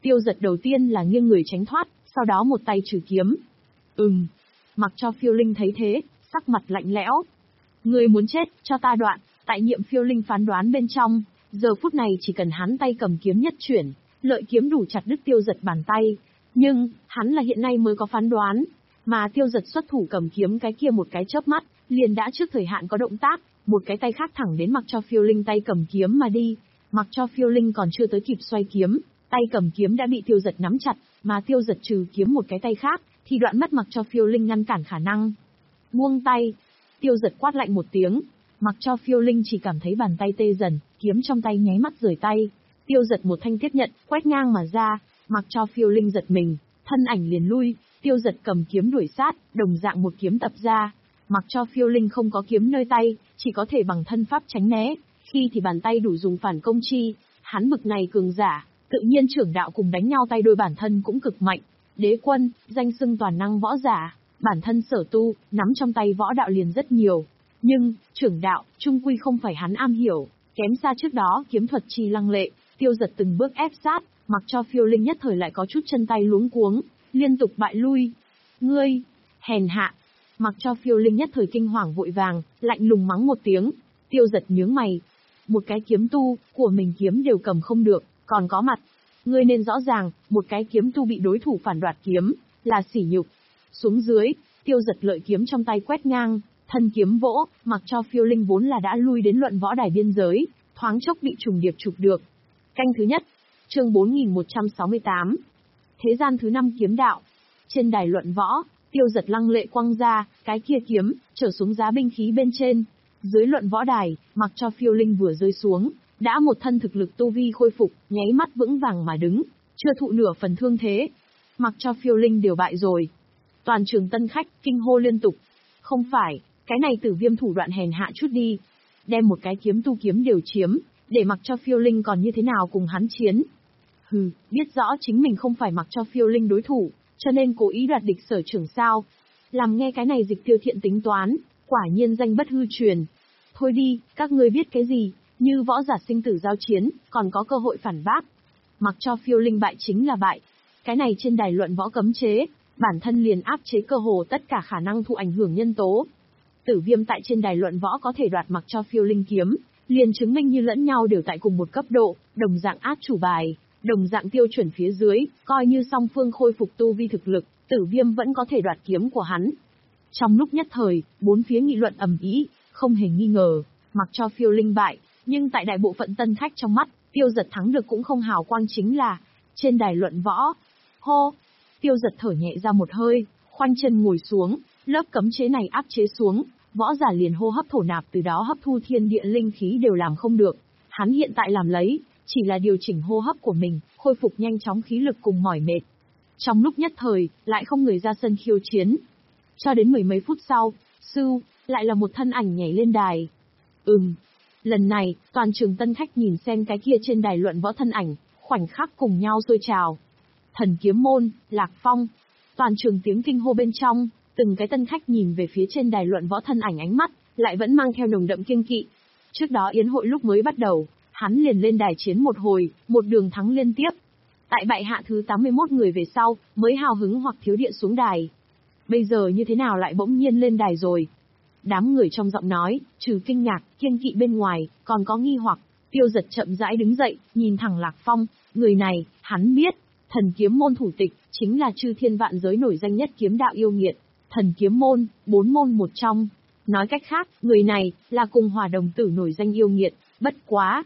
Tiêu Giật đầu tiên là nghiêng người tránh thoát, sau đó một tay trừ kiếm. Ừm. Mặc cho Phiêu Linh thấy thế, sắc mặt lạnh lẽo. Ngươi muốn chết, cho ta đoạn. Tại nhiệm Phiêu Linh phán đoán bên trong, giờ phút này chỉ cần hắn tay cầm kiếm nhất chuyển, lợi kiếm đủ chặt đứt Tiêu Giật bàn tay. Nhưng, hắn là hiện nay mới có phán đoán, mà Tiêu Giật xuất thủ cầm kiếm cái kia một cái chớp mắt, liền đã trước thời hạn có động tác, một cái tay khác thẳng đến mặc cho Phiêu Linh tay cầm kiếm mà đi. Mặc cho Phiêu Linh còn chưa tới kịp xoay kiếm, tay cầm kiếm đã bị Tiêu Giật nắm chặt, mà Tiêu Giật trừ kiếm một cái tay khác, thì đoạn mất mặc cho Phiêu Linh ngăn cản khả năng. Buông tay. Tiêu Giật quát lạnh một tiếng, mặc cho Phiêu Linh chỉ cảm thấy bàn tay tê dần, kiếm trong tay nháy mắt rời tay. Tiêu Giật một thanh tiếp nhận, quét ngang mà ra, mặc cho Phiêu Linh giật mình, thân ảnh liền lui. Tiêu Giật cầm kiếm đuổi sát, đồng dạng một kiếm tập ra. Mặc cho Phiêu Linh không có kiếm nơi tay, chỉ có thể bằng thân pháp tránh né, khi thì bàn tay đủ dùng phản công chi. Hắn bực này cường giả, tự nhiên trưởng đạo cùng đánh nhau tay đôi bản thân cũng cực mạnh. Đế quân, danh xưng toàn năng võ giả, bản thân sở tu, nắm trong tay võ đạo liền rất nhiều. Nhưng, trưởng đạo, trung quy không phải hắn am hiểu, kém xa trước đó kiếm thuật chi lăng lệ. Tiêu Giật từng bước ép sát, mặc cho Phiêu Linh nhất thời lại có chút chân tay luống cuống, liên tục bại lui. Ngươi, hèn hạ. Mặc cho Phiêu Linh nhất thời kinh hoàng vội vàng, lạnh lùng mắng một tiếng. Tiêu Giật nhướng mày. Một cái kiếm tu, của mình kiếm đều cầm không được, còn có mặt. Ngươi nên rõ ràng, một cái kiếm tu bị đối thủ phản đoạt kiếm, là sỉ nhục. Xuống dưới, Tiêu Giật lợi kiếm trong tay quét ngang, thân kiếm vỗ, mặc cho Phiêu Linh vốn là đã lui đến luận võ đài biên giới, thoáng chốc bị trùng điệp chụp được. Canh thứ nhất, chương bốn nghìn một trăm sáu mươi tám. Thế gian thứ năm kiếm đạo. Trên đài luận võ, Tiêu Giật lăng lệ quăng ra, cái kia kiếm, trở xuống giá binh khí bên trên. Dưới luận võ đài, mặc cho Phiêu Linh vừa rơi xuống, đã một thân thực lực tu vi khôi phục, nháy mắt vững vàng mà đứng, chưa thụ nửa phần thương thế. Mặc cho Phiêu Linh đều bại rồi. Toàn trường tân khách, kinh hô liên tục. Không phải, cái này Tử Viêm thủ đoạn hèn hạ chút đi. Đem một cái kiếm tu kiếm đều chiếm, để mặc cho Phiêu Linh còn như thế nào cùng hắn chiến. Hừ, biết rõ chính mình không phải mặc cho Phiêu Linh đối thủ, cho nên cố ý đoạt địch sở trưởng sao. Làm nghe cái này Dịch Tiêu Thiện tính toán, quả nhiên danh bất hư truyền. Thôi đi, các ngươi biết cái gì, như võ giả sinh tử giao chiến, còn có cơ hội phản bác. Mặc cho Phiêu Linh bại chính là bại. Cái này trên đài luận võ cấm chế, bản thân liền áp chế cơ hồ tất cả khả năng thụ ảnh hưởng nhân tố. Tử Viêm tại trên đài luận võ có thể đoạt mặc cho Phiêu Linh kiếm, liền chứng minh như lẫn nhau đều tại cùng một cấp độ, đồng dạng át chủ bài, đồng dạng tiêu chuẩn phía dưới, coi như song phương khôi phục tu vi thực lực, Tử Viêm vẫn có thể đoạt kiếm của hắn. Trong lúc nhất thời, bốn phía nghị luận ầm ĩ, không hề nghi ngờ, mặc cho Phiêu Linh bại, nhưng tại đại bộ phận tân khách trong mắt, Tiêu Giật thắng được cũng không hào quang chính là trên đài luận võ. Hô, Tiêu Giật thở nhẹ ra một hơi, khoanh chân ngồi xuống, lớp cấm chế này áp chế xuống, võ giả liền hô hấp thổ nạp từ đó hấp thu thiên địa linh khí đều làm không được. Hắn hiện tại làm lấy, chỉ là điều chỉnh hô hấp của mình, khôi phục nhanh chóng khí lực cùng mỏi mệt. Trong lúc nhất thời, lại không người ra sân khiêu chiến. Cho đến mười mấy phút sau, sư, lại là một thân ảnh nhảy lên đài. Ừm, lần này, toàn trường tân khách nhìn xem cái kia trên đài luận võ thân ảnh, khoảnh khắc cùng nhau sôi trào. Thần Kiếm Môn, Lạc Phong. Toàn trường tiếng kinh hô bên trong, từng cái tân khách nhìn về phía trên đài luận võ thân ảnh ánh mắt, lại vẫn mang theo nồng đậm kiêng kỵ. Trước đó yến hội lúc mới bắt đầu, hắn liền lên đài chiến một hồi, một đường thắng liên tiếp. Tại bại hạ thứ tám mươi mốt người về sau, mới hào hứng hoặc thiếu địa xuống đài. Bây giờ như thế nào lại bỗng nhiên lên đài rồi? Đám người trong giọng nói, trừ kinh ngạc, kiêng kỵ bên ngoài, còn có nghi hoặc. Tiêu Giật chậm rãi đứng dậy, nhìn thẳng Lạc Phong, người này, hắn biết, Thần Kiếm Môn thủ tịch, chính là chư thiên vạn giới nổi danh nhất kiếm đạo yêu nghiệt. Thần Kiếm Môn, bốn môn một trong. Nói cách khác, người này, là cùng Hỏa Đồng Tử nổi danh yêu nghiệt, bất quá.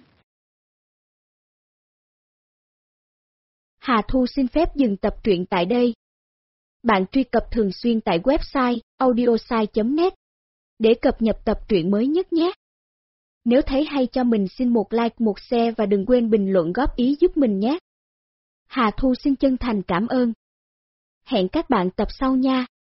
Hà Thu xin phép dừng tập truyện tại đây. Bạn truy cập thường xuyên tại website audiosai chấm net để cập nhật tập truyện mới nhất nhé. Nếu thấy hay cho mình xin một like một share và đừng quên bình luận góp ý giúp mình nhé. Hà Thu xin chân thành cảm ơn. Hẹn các bạn tập sau nha.